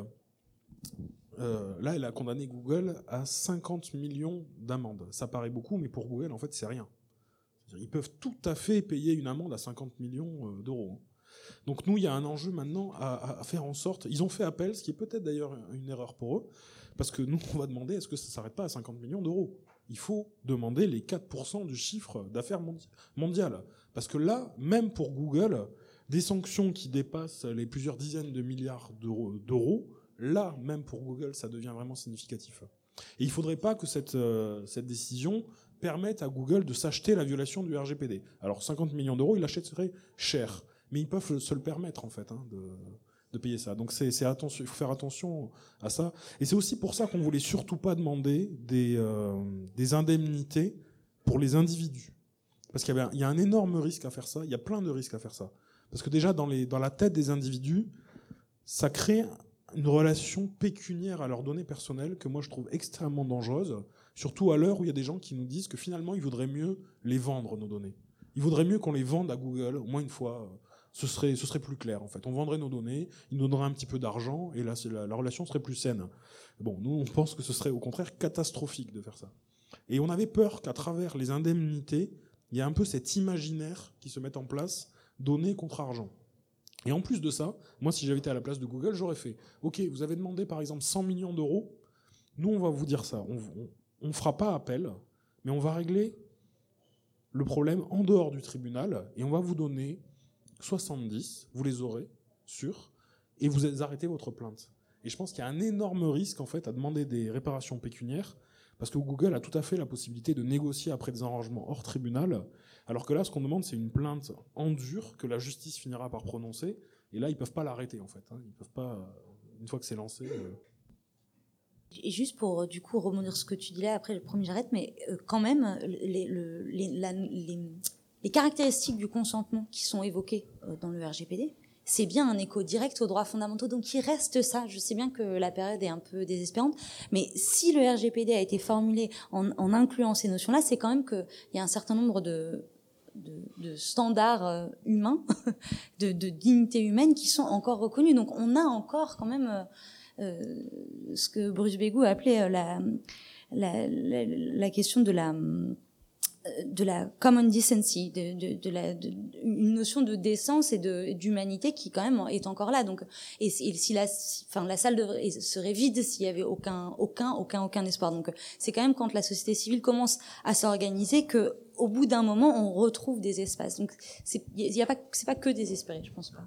euh, là, elle a condamné Google à cinquante millions d'amendes. Ça paraît beaucoup, mais pour Google, en fait, c'est rien. Ils peuvent tout à fait payer une amende à cinquante millions d'euros. Donc nous, il y a un enjeu maintenant à, à faire en sorte... Ils ont fait appel, ce qui est peut-être d'ailleurs une erreur pour eux, parce que nous, on va demander, est-ce que ça ne s'arrête pas à cinquante millions d'euros ? Il faut demander les quatre pour cent du chiffre d'affaires mondi- mondial. Parce que là, même pour Google, des sanctions qui dépassent les plusieurs dizaines de milliards d'euros, d'euros, là, même pour Google, ça devient vraiment significatif. Et il ne faudrait pas que cette, euh, cette décision permette à Google de s'acheter la violation du R G P D. Alors cinquante millions d'euros, ils l'achèteraient cher. Mais ils peuvent se le permettre, en fait, hein, de... de payer ça. Donc c'est, c'est attention, il faut faire attention à ça. Et c'est aussi pour ça qu'on voulait surtout pas demander des, euh, des indemnités pour les individus. Parce qu'il y, avait un, il y a un énorme risque à faire ça, il y a plein de risques à faire ça. Parce que déjà, dans, les, dans la tête des individus, ça crée une relation pécuniaire à leurs données personnelles que moi je trouve extrêmement dangereuse, surtout à l'heure où il y a des gens qui nous disent que finalement, il vaudrait mieux les vendre, nos données. Il vaudrait mieux qu'on les vende à Google, au moins une fois... Ce serait, ce serait plus clair en fait. On vendrait nos données, ils nous donneraient un petit peu d'argent et là, c'est la, la relation serait plus saine. Bon, nous, on pense que ce serait au contraire catastrophique de faire ça. Et on avait peur qu'à travers les indemnités, il y ait un peu cet imaginaire qui se mette en place, données contre argent. Et en plus de ça, moi, si j'avais été à la place de Google, j'aurais fait « Ok, vous avez demandé par exemple cent millions d'euros, nous, on va vous dire ça. On ne fera pas appel, mais on va régler le problème en dehors du tribunal et on va vous donner soixante-dix, vous les aurez, sûrs, et vous arrêtez votre plainte. Et je pense qu'il y a un énorme risque, en fait, à demander des réparations pécuniaires, parce que Google a tout à fait la possibilité de négocier après des arrangements hors tribunal, alors que là, ce qu'on demande, c'est une plainte en dur que la justice finira par prononcer, et là, ils peuvent pas l'arrêter, en fait. Hein. Ils peuvent pas, une fois que c'est lancé... Euh... Et juste pour, du coup, rebondir sur ce que tu dis là, après, le premier j'arrête, mais euh, quand même, les... le, les, la, les Les caractéristiques du consentement qui sont évoquées dans le R G P D, c'est bien un écho direct aux droits fondamentaux. Donc, il reste ça. Je sais bien que la période est un peu désespérante, mais si le R G P D a été formulé en, en incluant ces notions-là, c'est quand même qu'il y a un certain nombre de, de, de standards humains, de, de dignité humaine qui sont encore reconnus. Donc, on a encore quand même euh, ce que Bruce Begou a appelé la, la, la, la question de la... de la common decency, de, de, de la, de, une notion de décence et de, d'humanité qui quand même est encore là. Donc, et, et si la, enfin, la salle devrait, serait vide s'il y avait aucun, aucun, aucun, aucun espoir. Donc, c'est quand même quand la société civile commence à s'organiser que, au bout d'un moment, on retrouve des espaces. Donc, c'est, il y a pas, c'est pas que désespéré, je pense pas.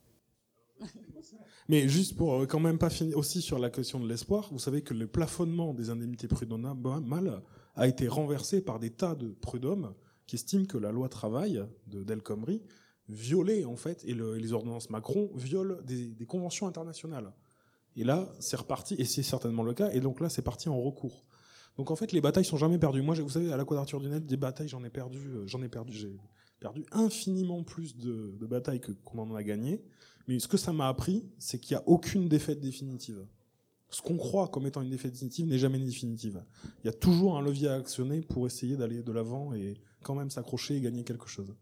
Mais juste pour quand même pas finir aussi sur la question de l'espoir, vous savez que le plafonnement des indemnités prud'homales a été renversé par des tas de prud'hommes qui estiment que la loi travail de d'El Khomri violait en fait, et, le, et les ordonnances Macron violent des, des conventions internationales. Et là, c'est reparti, et c'est certainement le cas, et donc là, c'est parti en recours. Donc en fait, les batailles sont jamais perdues. Moi, vous savez, à la Quadrature du Net, des batailles, j'en ai perdu, j'en ai perdu, j'ai perdu infiniment plus de, de batailles que, qu'on en a gagné. Mais ce que ça m'a appris, c'est qu'il n'y a aucune défaite définitive. Ce qu'on croit comme étant une défaite définitive n'est jamais définitive. Il y a toujours un levier à actionner pour essayer d'aller de l'avant et quand même s'accrocher et gagner quelque chose.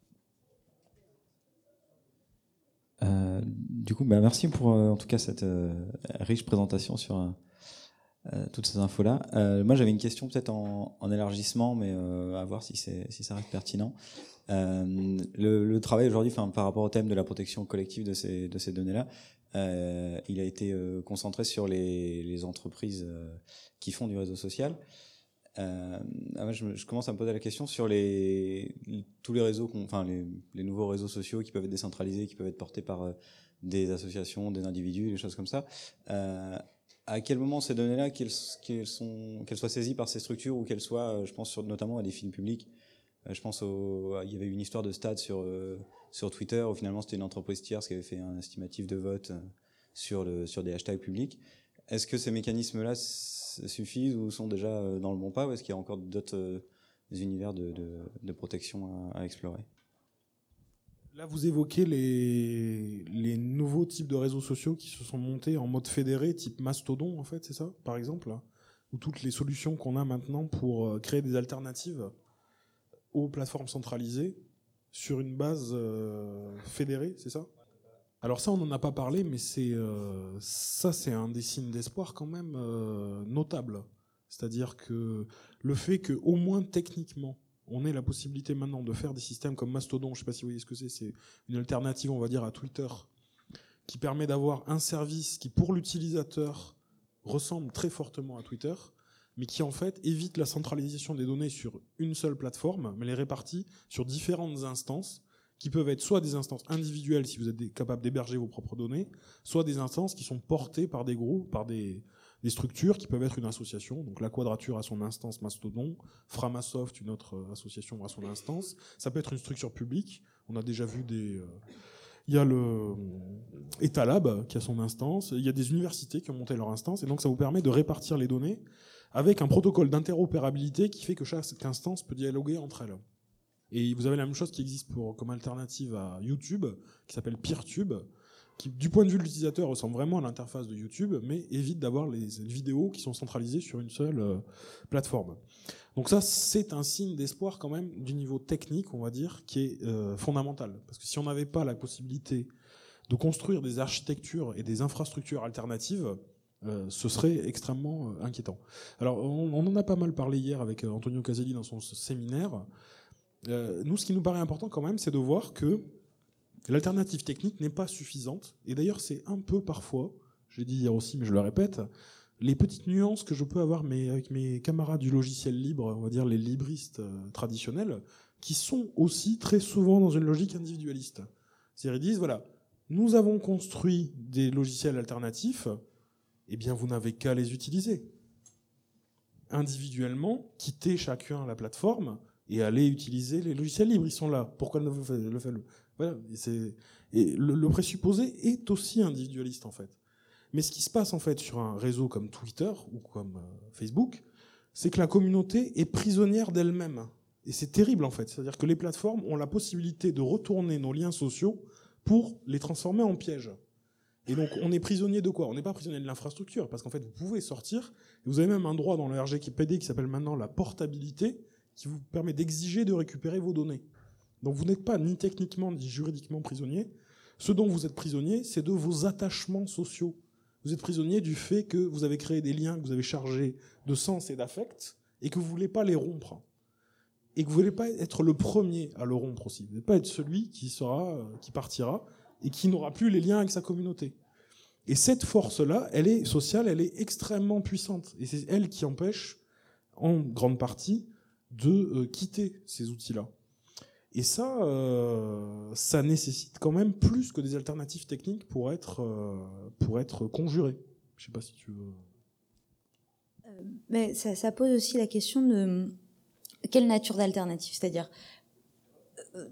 Euh, du coup, bah merci pour euh, en tout cas cette euh, riche présentation sur euh, toutes ces infos-là. Euh, moi, j'avais une question peut-être en, en élargissement, mais euh, à voir si, c'est, si ça reste pertinent. Euh, le, le travail aujourd'hui, enfin, par rapport au thème de la protection collective de ces, de ces données-là, euh, il a été euh, concentré sur les, les entreprises euh, qui font du réseau social. Euh, ah, je, je commence à me poser la question sur les, tous les réseaux, enfin les, les nouveaux réseaux sociaux qui peuvent être décentralisés, qui peuvent être portés par euh, des associations, des individus, des choses comme ça. Euh, à quel moment ces données-là, qu'elles, qu'elles, sont, qu'elles soient saisies par ces structures ou qu'elles soient, je pense sur, notamment à des films publics. Euh, je pense au, il y avait une histoire de stade sur euh, sur Twitter où finalement c'était une entreprise tierce qui avait fait un estimatif de vote sur le sur des hashtags publics. Est-ce que ces mécanismes-là suffisent ou sont déjà dans le bon pas, ou est-ce qu'il y a encore d'autres euh, univers de, de, de protection à, à explorer? Là, vous évoquez les, les nouveaux types de réseaux sociaux qui se sont montés en mode fédéré, type Mastodon, en fait, c'est ça, par exemple, ou toutes les solutions qu'on a maintenant pour créer des alternatives aux plateformes centralisées sur une base euh, fédérée, c'est ça? Alors ça, on n'en a pas parlé, mais c'est euh, ça, c'est un des signes d'espoir quand même euh, notable. C'est-à-dire que le fait que, au moins techniquement, on ait la possibilité maintenant de faire des systèmes comme Mastodon, je ne sais pas si vous voyez ce que c'est, c'est une alternative, on va dire, à Twitter, qui permet d'avoir un service qui, pour l'utilisateur, ressemble très fortement à Twitter, mais qui en fait évite la centralisation des données sur une seule plateforme, mais les répartit sur différentes instances, qui peuvent être soit des instances individuelles si vous êtes capable d'héberger vos propres données, soit des instances qui sont portées par des groupes, par des, des structures qui peuvent être une association. Donc la Quadrature a son instance Mastodon, Framasoft, une autre association, a son instance. Ça peut être une structure publique. On a déjà vu des... Euh, il y a le Etalab qui a son instance. Il y a des universités qui ont monté leur instance. Et donc ça vous permet de répartir les données avec un protocole d'interopérabilité qui fait que chaque instance peut dialoguer entre elles. Et vous avez la même chose qui existe pour, comme alternative à YouTube, qui s'appelle PeerTube, qui, du point de vue de l'utilisateur, ressemble vraiment à l'interface de YouTube, mais évite d'avoir les vidéos qui sont centralisées sur une seule euh, plateforme. Donc ça, c'est un signe d'espoir quand même du niveau technique, on va dire, qui est euh, fondamental. Parce que si on n'avait pas la possibilité de construire des architectures et des infrastructures alternatives, euh, ce serait extrêmement euh, inquiétant. Alors, on, on en a pas mal parlé hier avec euh, Antonio Caselli dans son séminaire. Euh, nous, ce qui nous paraît important quand même, c'est de voir que l'alternative technique n'est pas suffisante. Et d'ailleurs, c'est un peu parfois, je l'ai dit hier aussi, mais je le répète, les petites nuances que je peux avoir mais avec mes camarades du logiciel libre, on va dire les libristes euh, traditionnels, qui sont aussi très souvent dans une logique individualiste. C'est-à-dire, ils disent, voilà, nous avons construit des logiciels alternatifs, eh bien, vous n'avez qu'à les utiliser. Individuellement, quittez chacun la plateforme et aller utiliser les logiciels libres. Ils sont là. Pourquoi ne le faites-le? Voilà. Et, c'est... et le, le présupposé est aussi individualiste, en fait. Mais ce qui se passe, en fait, sur un réseau comme Twitter ou comme euh, Facebook, c'est que la communauté est prisonnière d'elle-même. Et c'est terrible, en fait. C'est-à-dire que les plateformes ont la possibilité de retourner nos liens sociaux pour les transformer en pièges. Et donc, on est prisonnier de quoi? On n'est pas prisonnier de l'infrastructure, parce qu'en fait, vous pouvez sortir, et vous avez même un droit dans le R G P D qui s'appelle maintenant la portabilité, qui vous permet d'exiger de récupérer vos données. Donc vous n'êtes pas ni techniquement ni juridiquement prisonnier. Ce dont vous êtes prisonnier, c'est de vos attachements sociaux. Vous êtes prisonnier du fait que vous avez créé des liens que vous avez chargés de sens et d'affect et que vous ne voulez pas les rompre. Et que vous ne voulez pas être le premier à le rompre aussi. Vous ne voulez pas être celui qui sera, qui partira et qui n'aura plus les liens avec sa communauté. Et cette force-là, elle est sociale, elle est extrêmement puissante. Et c'est elle qui empêche, en grande partie, de euh, quitter ces outils-là. Et ça, euh, ça nécessite quand même plus que des alternatives techniques pour être, euh, pour être conjurées. Je ne sais pas si tu veux... Euh, mais ça, ça pose aussi la question de quelle nature d'alternative, c'est-à-dire euh,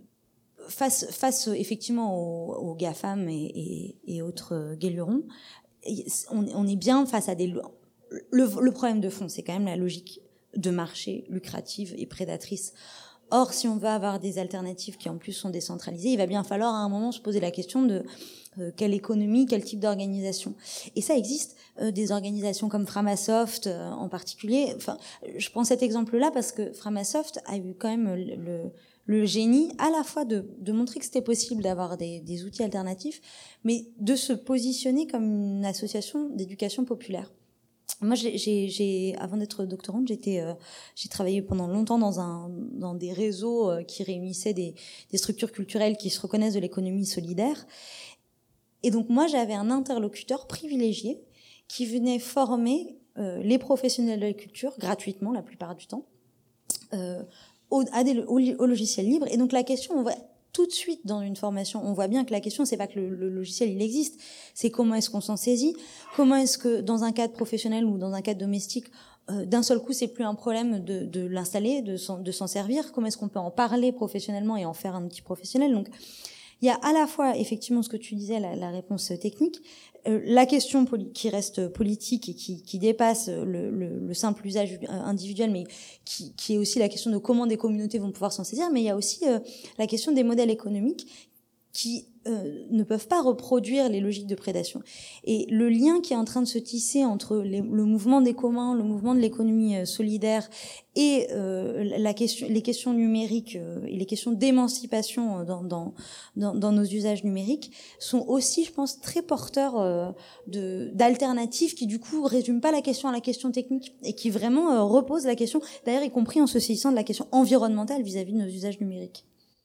face, face effectivement aux, aux GAFAM et, et, et autres guélurons, on, on est bien face à des... Le, le problème de fond, c'est quand même la logique de marché lucrative et prédatrice. Or, si on veut avoir des alternatives qui en plus sont décentralisées, il va bien falloir à un moment se poser la question de euh, quelle économie, quel type d'organisation. Et ça existe, euh, des organisations comme Framasoft euh, en particulier. Enfin, je prends cet exemple-là parce que Framasoft a eu quand même le, le, le génie à la fois de, de montrer que c'était possible d'avoir des, des outils alternatifs, mais de se positionner comme une association d'éducation populaire. Moi, j'ai, j'ai, j'ai, avant d'être doctorante, j'étais, euh, j'ai travaillé pendant longtemps dans un, dans des réseaux euh, qui réunissaient des, des structures culturelles qui se reconnaissent de l'économie solidaire. Et donc, moi, j'avais un interlocuteur privilégié qui venait former euh, les professionnels de la culture gratuitement la plupart du temps euh, au, à des, au, au logiciel libre. Et donc la question, on voit tout de suite dans une formation, on voit bien que la question, c'est pas que le, le logiciel il existe, c'est comment est-ce qu'on s'en saisit, comment est-ce que dans un cadre professionnel ou dans un cadre domestique, euh, d'un seul coup, c'est plus un problème de, de l'installer, de s'en, de s'en servir, comment est-ce qu'on peut en parler professionnellement et en faire un outil professionnel. Donc, il y a à la fois, effectivement, ce que tu disais, la, la réponse technique, euh, la question poli- qui reste politique et qui, qui dépasse le, le, le simple usage individuel, mais qui, qui est aussi la question de comment des communautés vont pouvoir s'en saisir. Mais il y a aussi euh, la question des modèles économiques qui euh, ne peuvent pas reproduire les logiques de prédation. Et le lien qui est en train de se tisser entre les, le mouvement des communs, le mouvement de l'économie euh, solidaire et euh, la question, les questions numériques euh, et les questions d'émancipation dans, dans, dans, dans nos usages numériques sont aussi, je pense, très porteurs euh, de, d'alternatives qui, du coup, résument pas la question à la question technique et qui vraiment euh, reposent la question, d'ailleurs, y compris en se saisissant de la question environnementale vis-à-vis de nos usages numériques.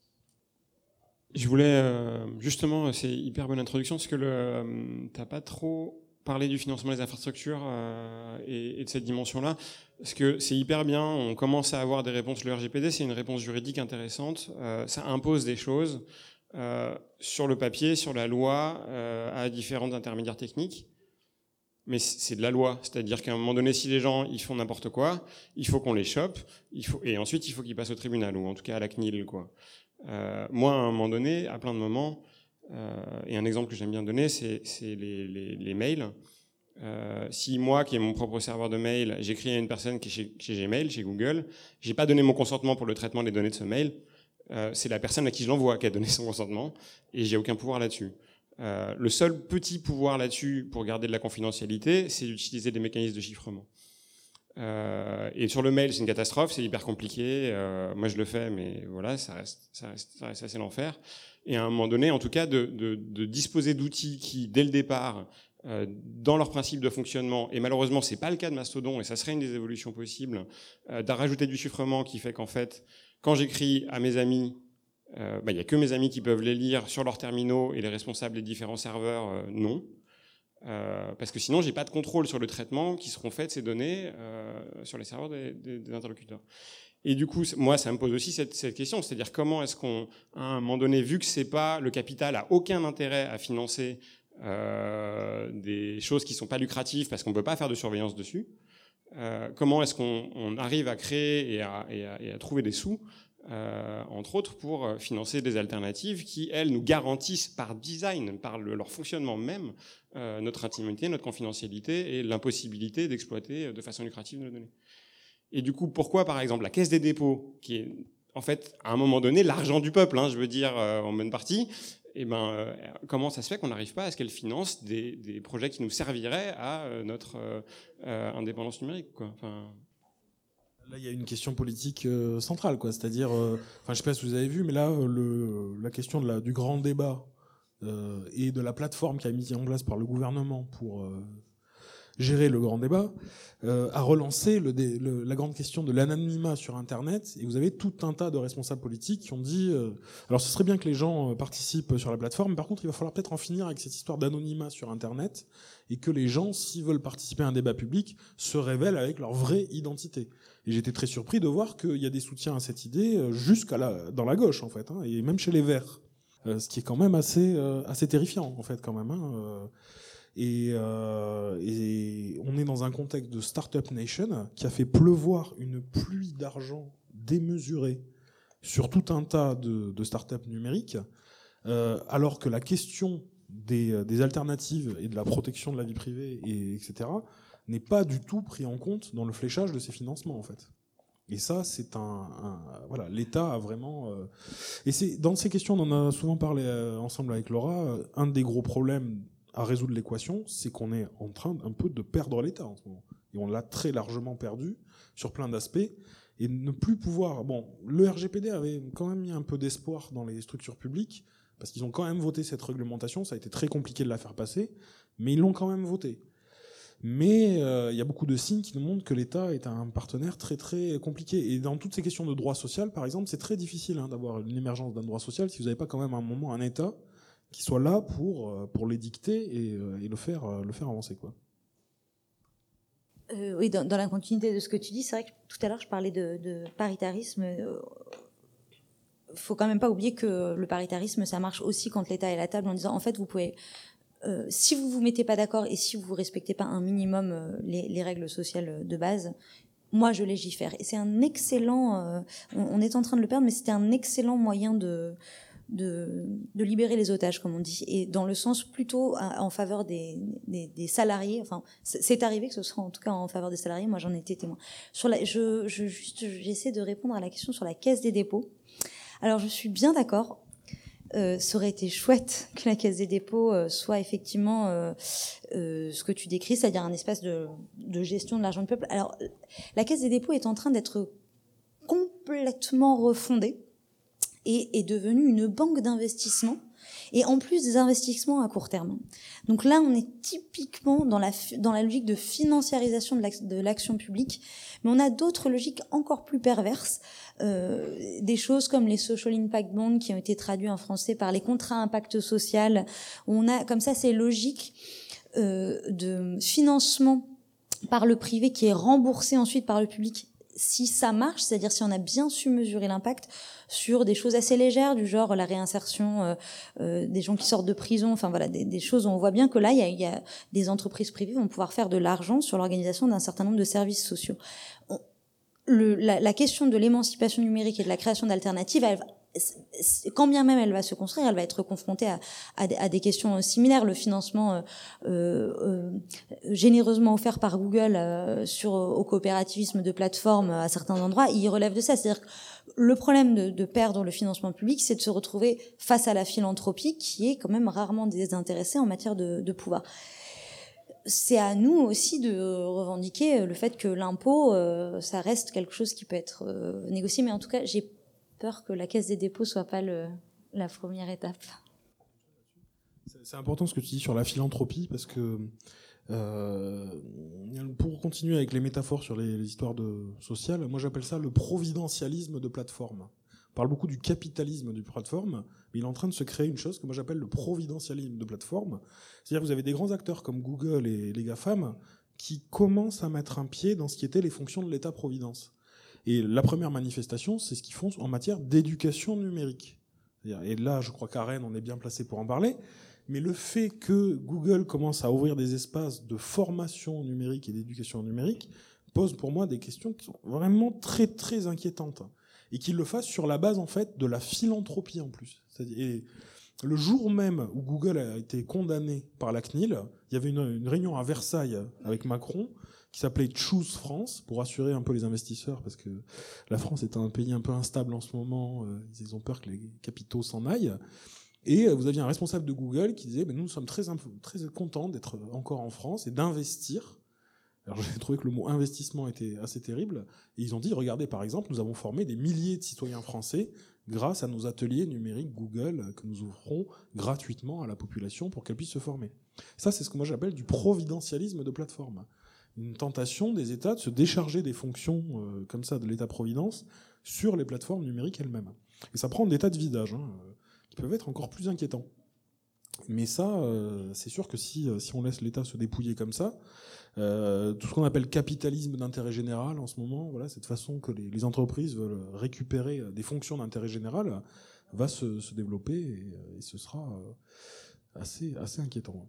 Je voulais euh, justement, c'est hyper bonne introduction parce que le, euh, t'as pas trop parlé du financement des infrastructures euh, et, et de cette dimension-là, parce que c'est hyper bien. On commence à avoir des réponses. Le R G P D, c'est une réponse juridique intéressante. Euh, ça impose des choses euh, sur le papier, sur la loi, euh, à différents intermédiaires techniques. Mais c'est de la loi, c'est-à-dire qu'à un moment donné, si les gens ils font n'importe quoi, il faut qu'on les chope, il faut, et ensuite il faut qu'ils passent au tribunal ou en tout cas à la C N I L, quoi. Euh, moi, à un moment donné, à plein de moments, euh, et un exemple que j'aime bien donner, c'est, c'est les, les, les mails. Euh, si moi, qui ai mon propre serveur de mail, j'écris à une personne qui est chez, chez Gmail, chez Google, j'ai pas donné mon consentement pour le traitement des données de ce mail, euh, c'est la personne à qui je l'envoie qui a donné son consentement, et j'ai aucun pouvoir là-dessus. Euh, le seul petit pouvoir là-dessus pour garder de la confidentialité, c'est d'utiliser des mécanismes de chiffrement. Euh, et sur le mail, c'est une catastrophe, c'est hyper compliqué. Euh, moi, je le fais, mais voilà, ça reste, ça reste, ça reste assez l'enfer. Et à un moment donné, en tout cas, de, de, de disposer d'outils qui, dès le départ, euh, dans leur principe de fonctionnement, et malheureusement, c'est pas le cas de Mastodon, et ça serait une des évolutions possibles, euh, d'en rajouter du chiffrement qui fait qu'en fait, quand j'écris à mes amis, euh, bah, y a que mes amis qui peuvent les lire sur leurs terminaux, et les responsables des différents serveurs, euh, non. Euh, parce que sinon, j'ai pas de contrôle sur le traitement qui seront faits de ces données euh, sur les serveurs des, des, des interlocuteurs. Et du coup, moi, ça me pose aussi cette, cette question, c'est-à-dire comment est-ce qu'on, à un moment donné, vu que c'est pas le capital a aucun intérêt à financer euh, des choses qui sont pas lucratives parce qu'on peut pas faire de surveillance dessus, euh, comment est-ce qu'on on arrive à créer et à, et à, et à trouver des sous, euh, entre autres pour financer des alternatives qui, elles, nous garantissent par design, par le, leur fonctionnement même, euh, notre intimité, notre confidentialité et l'impossibilité d'exploiter de façon lucrative nos données. Et du coup, pourquoi, par exemple, la Caisse des dépôts, qui est en fait, à un moment donné, l'argent du peuple, hein, je veux dire, euh, en bonne partie, eh ben, euh, comment ça se fait qu'on n'arrive pas à ce qu'elle finance des, des projets qui nous serviraient à euh, notre euh, euh, indépendance numérique, quoi. Enfin... Là, il y a une question politique euh, centrale, quoi. C'est-à-dire, euh, enfin, je sais pas si vous avez vu, mais là, le, la question de la, du grand débat euh, et de la plateforme qui a mis en place par le gouvernement pour euh, gérer le grand débat euh, a relancé le, le, la grande question de l'anonymat sur Internet. Et vous avez tout un tas de responsables politiques qui ont dit euh, alors ce serait bien que les gens euh, participent sur la plateforme, mais par contre, il va falloir peut-être en finir avec cette histoire d'anonymat sur Internet et que les gens, s'ils veulent participer à un débat public, se révèlent avec leur vraie identité. Et j'étais très surpris de voir qu'il y a des soutiens à cette idée jusqu'à la, dans la gauche, en fait, hein, et même chez les Verts. Euh, ce qui est quand même assez, euh, assez terrifiant, en fait, quand même. Hein, euh, et, euh, et on est dans un contexte de Startup Nation qui a fait pleuvoir une pluie d'argent démesurée sur tout un tas de, de startups numériques, euh, alors que la question des, des alternatives et de la protection de la vie privée, et, etc., n'est pas du tout pris en compte dans le fléchage de ces financements, en fait. Et ça, c'est un, un voilà, l'État a vraiment. Euh, et c'est dans ces questions, on en a souvent parlé euh, ensemble avec Laura. Euh, un des gros problèmes à résoudre l'équation, c'est qu'on est en train un peu de perdre l'État en ce moment, et on l'a très largement perdu sur plein d'aspects. Et ne plus pouvoir. Bon, le R G P D avait quand même mis un peu d'espoir dans les structures publiques parce qu'ils ont quand même voté cette réglementation. Ça a été très compliqué de la faire passer, mais ils l'ont quand même voté. Mais euh, il y a beaucoup de signes qui nous montrent que l'État est un partenaire très très compliqué. Et dans toutes ces questions de droit social, par exemple, c'est très difficile hein, d'avoir une émergence d'un droit social si vous n'avez pas quand même à un moment un État qui soit là pour, pour l'édicter et, et le, faire, le faire avancer, quoi. Euh, oui, dans, dans la continuité de ce que tu dis, c'est vrai que tout à l'heure, je parlais de, de paritarisme. Euh, faut quand même pas oublier que le paritarisme, ça marche aussi quand l'État est à la table en disant, en fait, vous pouvez, euh, si vous vous mettez pas d'accord et si vous respectez pas un minimum euh, les, les règles sociales de base, moi, je légifère. Et c'est un excellent, euh, on, on est en train de le perdre, mais c'était un excellent moyen de, de, de libérer les otages, comme on dit, et dans le sens plutôt à, en faveur des, des, des salariés. Enfin, c'est arrivé que ce soit en tout cas en faveur des salariés. Moi, j'en étais témoin. Sur la, je, je juste, j'essaie de répondre à la question sur la Caisse des dépôts. Alors, je suis bien d'accord. Euh, ça aurait été chouette que la Caisse des dépôts euh, soit effectivement euh, euh, ce que tu décris, c'est-à-dire un espace de, de gestion de l'argent du peuple. Alors, la Caisse des dépôts est en train d'être complètement refondée et est devenue une banque d'investissement, et en plus des investissements à court terme. Donc là, on est typiquement dans la, dans la logique de financiarisation de l'action publique, mais on a d'autres logiques encore plus perverses, euh, des choses comme les social impact bonds qui ont été traduits en français par les contrats impact social. On a comme ça ces logiques euh, de financement par le privé qui est remboursé ensuite par le public. Si ça marche, c'est-à-dire si on a bien su mesurer l'impact sur des choses assez légères, du genre la réinsertion euh, euh, des gens qui sortent de prison, enfin voilà, des, des choses où on voit bien que là, il y a, il y a des entreprises privées qui vont pouvoir faire de l'argent sur l'organisation d'un certain nombre de services sociaux. On, le, la, la question de l'émancipation numérique et de la création d'alternatives, elle va, quand bien même elle va se construire, elle va être confrontée à, à, à des questions similaires. Le financement euh, euh, généreusement offert par Google euh, sur au coopérativisme de plateformes à certains endroits, il relève de ça. C'est-à-dire que le problème de, de perdre le financement public, c'est de se retrouver face à la philanthropie qui est quand même rarement désintéressée en matière de, de pouvoir. C'est à nous aussi de revendiquer le fait que l'impôt, euh, ça reste quelque chose qui peut être euh, négocié. Mais en tout cas, j'ai peur que la Caisse des dépôts soit pas le, la première étape. C'est important ce que tu dis sur la philanthropie, parce que euh, pour continuer avec les métaphores sur les, les histoires de sociales, moi j'appelle ça le providentialisme de plateforme. On parle beaucoup du capitalisme du plateforme, mais il est en train de se créer une chose que moi j'appelle le providentialisme de plateforme. C'est-à-dire que vous avez des grands acteurs comme Google et les GAFAM qui commencent à mettre un pied dans ce qui étaient les fonctions de l'État-providence. Et la première manifestation, c'est ce qu'ils font en matière d'éducation numérique. Et là, je crois qu'Aren, on est bien placé pour en parler. Mais le fait que Google commence à ouvrir des espaces de formation numérique et d'éducation numérique pose pour moi des questions qui sont vraiment très, très inquiétantes. Et qu'il le fasse sur la base, en fait, de la philanthropie en plus. Et le jour même où Google a été condamné par la C N I L, il y avait une, une réunion à Versailles avec Macron qui s'appelait Choose France, pour rassurer un peu les investisseurs, parce que la France est un pays un peu instable en ce moment, ils ont peur que les capitaux s'en aillent. Et vous aviez un responsable de Google qui disait, ben, nous sommes très, très contents d'être encore en France et d'investir. Alors j'ai trouvé que le mot investissement était assez terrible. Et ils ont dit, regardez, par exemple, nous avons formé des milliers de citoyens français grâce à nos ateliers numériques Google que nous offrons gratuitement à la population pour qu'elle puisse se former. Ça, c'est ce que moi j'appelle du providentialisme de plateforme. Une tentation des États de se décharger des fonctions euh, comme ça de l'État-providence sur les plateformes numériques elles-mêmes. Et ça prend des tas de visages hein, qui peuvent être encore plus inquiétants. Mais ça, euh, c'est sûr que si, si on laisse l'État se dépouiller comme ça, euh, tout ce qu'on appelle capitalisme d'intérêt général en ce moment, voilà, cette façon que les, les entreprises veulent récupérer des fonctions d'intérêt général, va se, se développer et, et ce sera assez, assez inquiétant.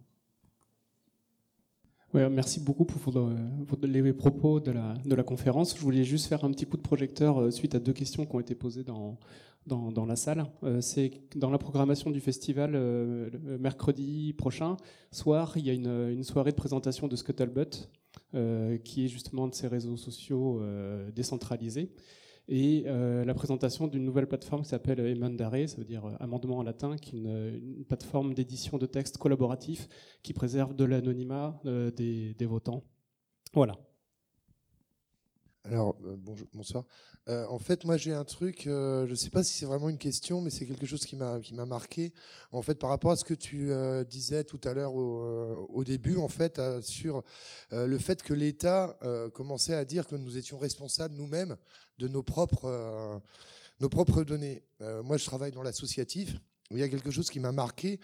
Ouais, merci beaucoup pour, pour, pour les propos de la, de la conférence. Je voulais juste faire un petit coup de projecteur suite à deux questions qui ont été posées dans, dans, dans la salle. Euh, c'est dans la programmation du festival, euh, le mercredi prochain soir, il y a une, une soirée de présentation de Scuttlebutt, euh, qui est justement de ces réseaux sociaux euh, décentralisés. Et euh, la présentation d'une nouvelle plateforme qui s'appelle Emendare, ça veut dire amendement en latin, qui est une, une plateforme d'édition de textes collaboratif qui préserve de l'anonymat euh, des, des votants. Voilà. Alors, euh, bonjour, bonsoir. Euh, en fait, moi, j'ai un truc, euh, je ne sais pas si c'est vraiment une question, mais c'est quelque chose qui m'a qui m'a marqué. En fait, par rapport à ce que tu euh, disais tout à l'heure au, euh, au début, en fait, euh, sur euh, le fait que l'État euh, commençait à dire que nous étions responsables nous-mêmes de nos propres euh, nos propres données. Euh, moi, je travaille dans l'associatif. Il y a quelque chose qui m'a marqué.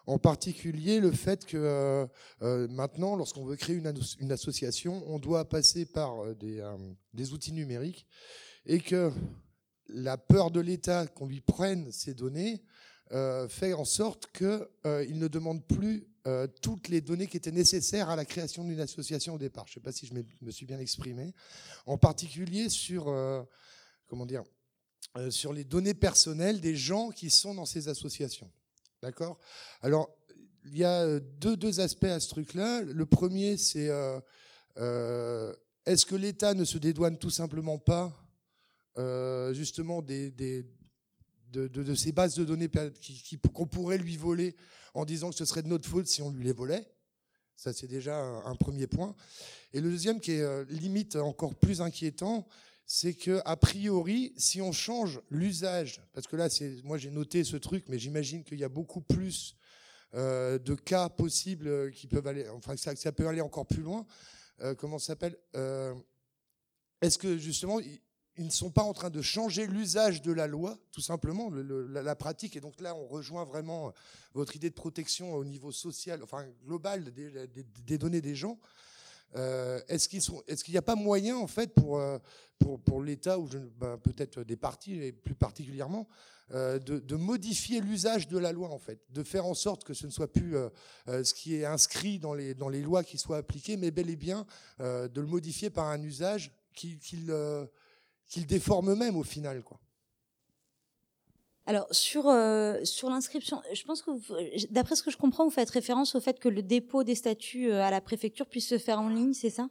En particulier, le fait que euh, euh, maintenant, lorsqu'on veut créer une, as- une association, on doit passer par euh, des, euh, des outils numériques et que la peur de l'État qu'on lui prenne ces données euh, fait en sorte qu'il euh, ne demande plus euh, toutes les données qui étaient nécessaires à la création d'une association au départ. Je ne sais pas si je me suis bien exprimé. En particulier sur, euh, comment dire, euh, sur les données personnelles des gens qui sont dans ces associations. D'accord ? Alors, il y a deux, deux aspects à ce truc-là. Le premier, c'est euh, euh, est-ce que l'État ne se dédouane tout simplement pas euh, justement des, des, de, de, de ces bases de données qui, qui, qu'on pourrait lui voler en disant que ce serait de notre faute si on lui les volait ? Ça, c'est déjà un, un premier point. Et le deuxième, qui est euh, limite encore plus inquiétant, c'est que a priori, si on change l'usage, parce que là, c'est, moi j'ai noté ce truc, mais j'imagine qu'il y a beaucoup plus euh, de cas possibles qui peuvent aller, enfin ça, ça peut aller encore plus loin. Euh, comment ça s'appelle euh, Est-ce que justement ils, ils ne sont pas en train de changer l'usage de la loi, tout simplement, le, le, la, la pratique? Et donc là, on rejoint vraiment votre idée de protection au niveau social, enfin global des, des, des données des gens. Euh, est-ce qu'ils sont, est-ce qu'il n'y a pas moyen en fait pour euh, pour, pour l'État ou je, ben, peut-être des partis et plus particulièrement euh, de, de modifier l'usage de la loi en fait, de faire en sorte que ce ne soit plus euh, euh, ce qui est inscrit dans les dans les lois qui soient appliquées, mais bel et bien euh, de le modifier par un usage qu'il qu'il, euh, qu'il déforme même au final quoi. Alors, sur, euh, sur l'inscription, je pense que, vous, d'après ce que je comprends, vous faites référence au fait que le dépôt des statuts à la préfecture puisse se faire en ligne, c'est ça ?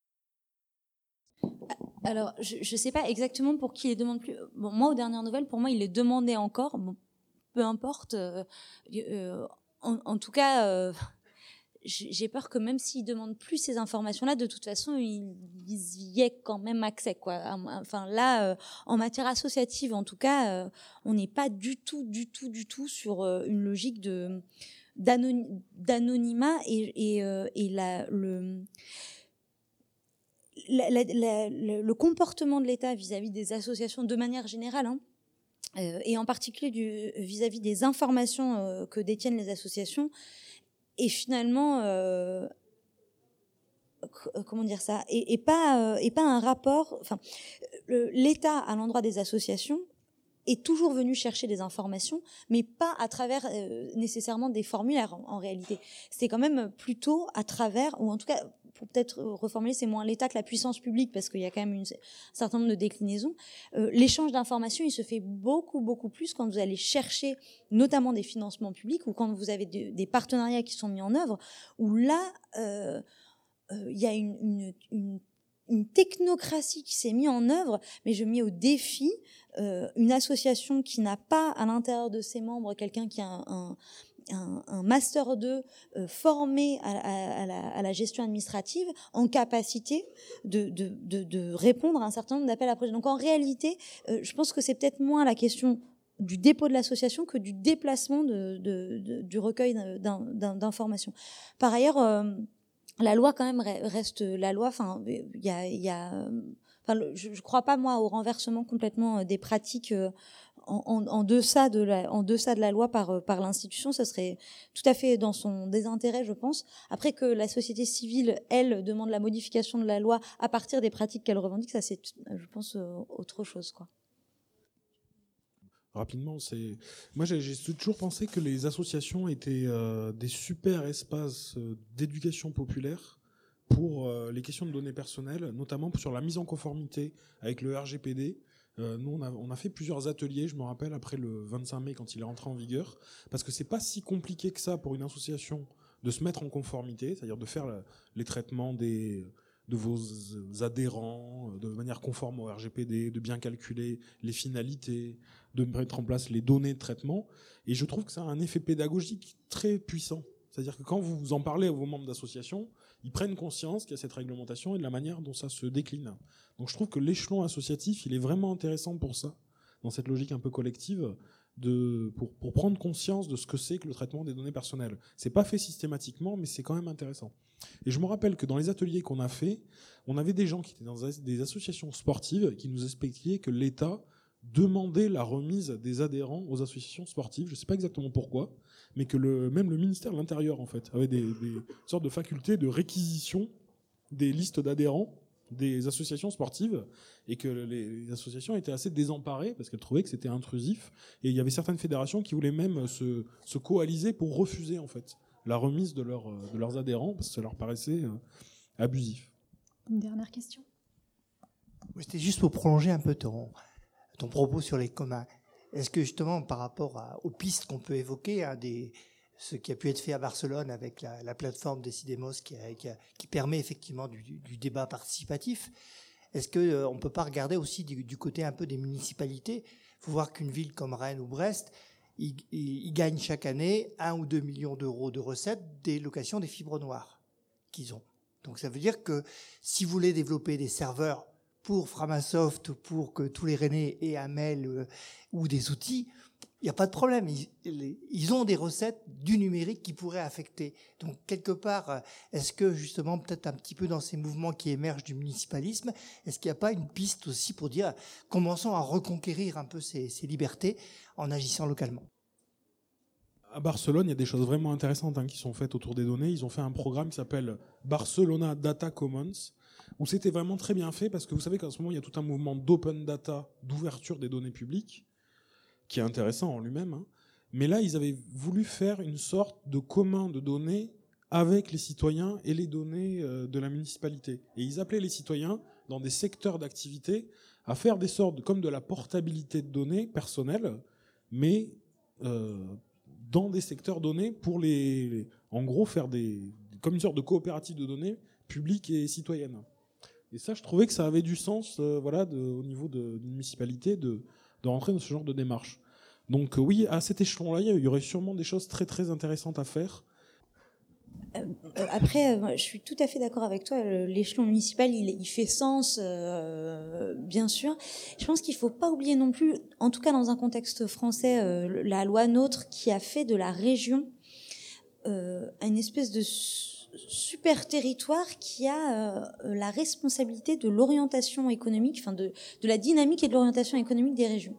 Alors, je ne sais pas exactement pour qui il les demande plus. Bon, moi, aux dernières nouvelles, pour moi, il les demandait encore. Bon, peu importe. Euh, euh, en, en tout cas... Euh, j'ai peur que même s'ils demandent plus ces informations-là, de toute façon, ils, ils y aient quand même accès, quoi. Enfin, là, euh, en matière associative, en tout cas, euh, on n'est pas du tout, du tout, du tout sur euh, une logique de d'anonymat et, et, euh, et la, le, la, la, la, le comportement de l'État vis-à-vis des associations de manière générale, hein, euh, et en particulier du, vis-à-vis des informations euh, que détiennent les associations. Et finalement, euh, comment dire ça, et, et pas euh, et pas un rapport. Enfin, l'État à l'endroit des associations est toujours venu chercher des informations, mais pas à travers euh, nécessairement des formulaires. En, en réalité, c'est quand même plutôt à travers, ou en tout cas, pour peut-être reformuler, c'est moins l'État que la puissance publique, parce qu'il y a quand même une, un certain nombre de déclinaisons. Euh, l'échange d'informations, il se fait beaucoup, beaucoup plus quand vous allez chercher notamment des financements publics ou quand vous avez de, des partenariats qui sont mis en œuvre, où là, euh, euh, il y a une, une, une, une technocratie qui s'est mise en œuvre, mais je mets au défi euh, une association qui n'a pas à l'intérieur de ses membres quelqu'un qui a un... un Un, un master deux euh, formé à, à, à, la, à la gestion administrative en capacité de, de, de, de répondre à un certain nombre d'appels à projets. Donc en réalité, euh, je pense que c'est peut-être moins la question du dépôt de l'association que du déplacement de, de, de, du recueil d'informations. Par ailleurs, euh, la loi quand même reste la loi. Enfin, il y a, y a, enfin, je ne crois pas moi au renversement complètement des pratiques. Euh, En, en, en, deçà de la, en deçà de la loi par, par l'institution, ce serait tout à fait dans son désintérêt, je pense. Après que la société civile, elle, demande la modification de la loi à partir des pratiques qu'elle revendique, ça c'est, je pense, autre chose, quoi. Rapidement, c'est moi j'ai, j'ai toujours pensé que les associations étaient euh, des super espaces euh, d'éducation populaire pour euh, les questions de données personnelles, notamment sur la mise en conformité avec le R G P D. Euh, nous, on a, on a fait plusieurs ateliers, je me rappelle, après le vingt-cinq mai, quand il est rentré en vigueur, parce que c'est pas si compliqué que ça pour une association de se mettre en conformité, c'est-à-dire de faire la, les traitements des, de vos adhérents de manière conforme au R G P D, de bien calculer les finalités, de mettre en place les données de traitement. Et je trouve que ça a un effet pédagogique très puissant. C'est-à-dire que quand vous en parlez à vos membres d'association, ils prennent conscience qu'il y a cette réglementation et de la manière dont ça se décline. Donc je trouve que l'échelon associatif, il est vraiment intéressant pour ça, dans cette logique un peu collective, de, pour, pour prendre conscience de ce que c'est que le traitement des données personnelles. C'est pas fait systématiquement, mais c'est quand même intéressant. Et je me rappelle que dans les ateliers qu'on a fait, on avait des gens qui étaient dans des associations sportives qui nous expliquaient que l'État demandait la remise des adhérents aux associations sportives. Je sais pas exactement pourquoi, mais que le, même le ministère de l'Intérieur, en fait, avait des, des sortes de facultés de réquisition des listes d'adhérents des associations sportives, et que les associations étaient assez désemparées parce qu'elles trouvaient que c'était intrusif, et il y avait certaines fédérations qui voulaient même se, se coaliser pour refuser en fait la remise de, leur, de leurs adhérents parce que ça leur paraissait euh, abusif. Une dernière question. Oui, c'était juste pour prolonger un peu ton, ton propos sur les communs. Est-ce que justement par rapport à, aux pistes qu'on peut évoquer, hein, des, ce qui a pu être fait à Barcelone avec la, la plateforme Decidemos qui, a, qui, a, qui permet effectivement du, du, du débat participatif, est-ce qu'on euh, ne peut pas regarder aussi du, du côté un peu des municipalités? Il faut voir qu'une ville comme Rennes ou Brest, ils, ils, ils gagnent chaque année un ou deux millions d'euros de recettes des locations des fibres noires qu'ils ont. Donc ça veut dire que si vous voulez développer des serveurs pour Framasoft, pour que tous les Rennais aient un mail euh, ou des outils, il n'y a pas de problème. Ils, ils ont des recettes du numérique qui pourraient affecter. Donc, quelque part, est-ce que, justement, peut-être un petit peu dans ces mouvements qui émergent du municipalisme, est-ce qu'il n'y a pas une piste aussi pour dire, commençons à reconquérir un peu ces, ces libertés en agissant localement? À Barcelone, il y a des choses vraiment intéressantes hein, qui sont faites autour des données. Ils ont fait un programme qui s'appelle Barcelona Data Commons, où c'était vraiment très bien fait, parce que vous savez qu'en ce moment, il y a tout un mouvement d'open data, d'ouverture des données publiques, qui est intéressant en lui-même, hein. Mais là, ils avaient voulu faire une sorte de commun de données avec les citoyens et les données euh, de la municipalité. Et ils appelaient les citoyens, dans des secteurs d'activité, à faire des sortes, comme de la portabilité de données personnelles, mais euh, dans des secteurs donnés pour les, les, en gros, faire des, comme une sorte de coopérative de données publiques et citoyennes. Et ça, je trouvais que ça avait du sens, euh, voilà, de, au niveau d'une municipalité, de de rentrer dans ce genre de démarche. Donc euh, oui, à cet échelon-là, il y aurait sûrement des choses très très intéressantes à faire. Euh, après, euh, je suis tout à fait d'accord avec toi. L'échelon municipal, il, il fait sens, euh, bien sûr. Je pense qu'il ne faut pas oublier non plus, en tout cas dans un contexte français, euh, la loi NOTRe qui a fait de la région euh, une espèce de super territoire qui a euh, la responsabilité de l'orientation économique, enfin de, de la dynamique et de l'orientation économique des régions.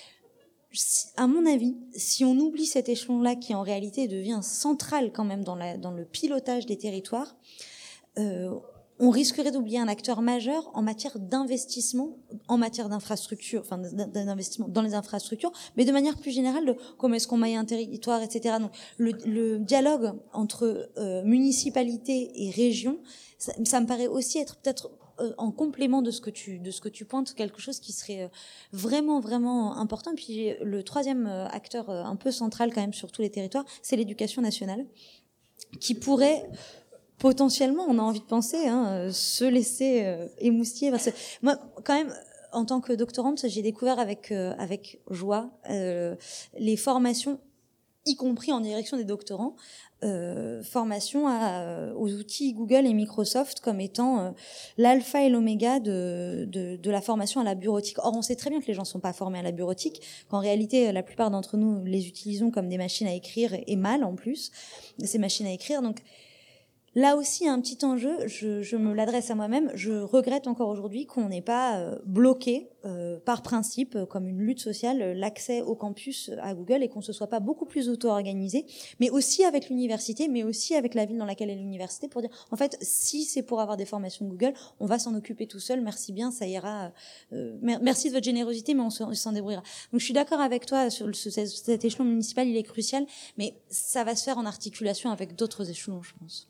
À mon avis, si on oublie cet échelon-là qui en réalité devient central quand même dans, la, dans le pilotage des territoires, euh, on risquerait d'oublier un acteur majeur en matière d'investissement, en matière d'infrastructure, enfin d'investissement dans les infrastructures, mais de manière plus générale de comment est-ce qu'on maille un territoire, et cetera. Donc le, le dialogue entre euh, municipalité et région, ça, ça me paraît aussi être peut-être euh, en complément de ce que tu de ce que tu pointes, quelque chose qui serait euh, vraiment vraiment important. Puis le troisième acteur euh, un peu central quand même sur tous les territoires, c'est l'éducation nationale, qui pourrait potentiellement, on a envie de penser, hein, se laisser euh, émoustiller. Parce que moi, quand même, en tant que doctorante, j'ai découvert avec euh, avec joie euh, les formations, y compris en direction des doctorants, euh, formation à, euh, aux outils Google et Microsoft comme étant euh, l'alpha et l'oméga de, de de la formation à la bureautique. Or, on sait très bien que les gens sont pas formés à la bureautique, qu'en réalité, la plupart d'entre nous les utilisons comme des machines à écrire, et mal en plus, ces machines à écrire. Donc là aussi, il y a un petit enjeu, je, je me l'adresse à moi-même, je regrette encore aujourd'hui qu'on n'ait pas euh, bloqué, euh, par principe, euh, comme une lutte sociale, euh, l'accès au campus à Google, et qu'on ne se soit pas beaucoup plus auto-organisé, mais aussi avec l'université, mais aussi avec la ville dans laquelle est l'université, pour dire, en fait, si c'est pour avoir des formations Google, on va s'en occuper tout seul, merci bien, ça ira, euh, merci de votre générosité, mais on s'en débrouillera. Donc je suis d'accord avec toi, sur le, ce, cet échelon municipal, il est crucial, mais ça va se faire en articulation avec d'autres échelons, je pense.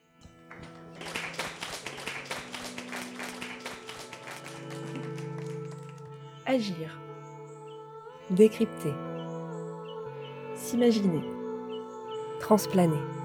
Agir, décrypter, s'imaginer, transplaner.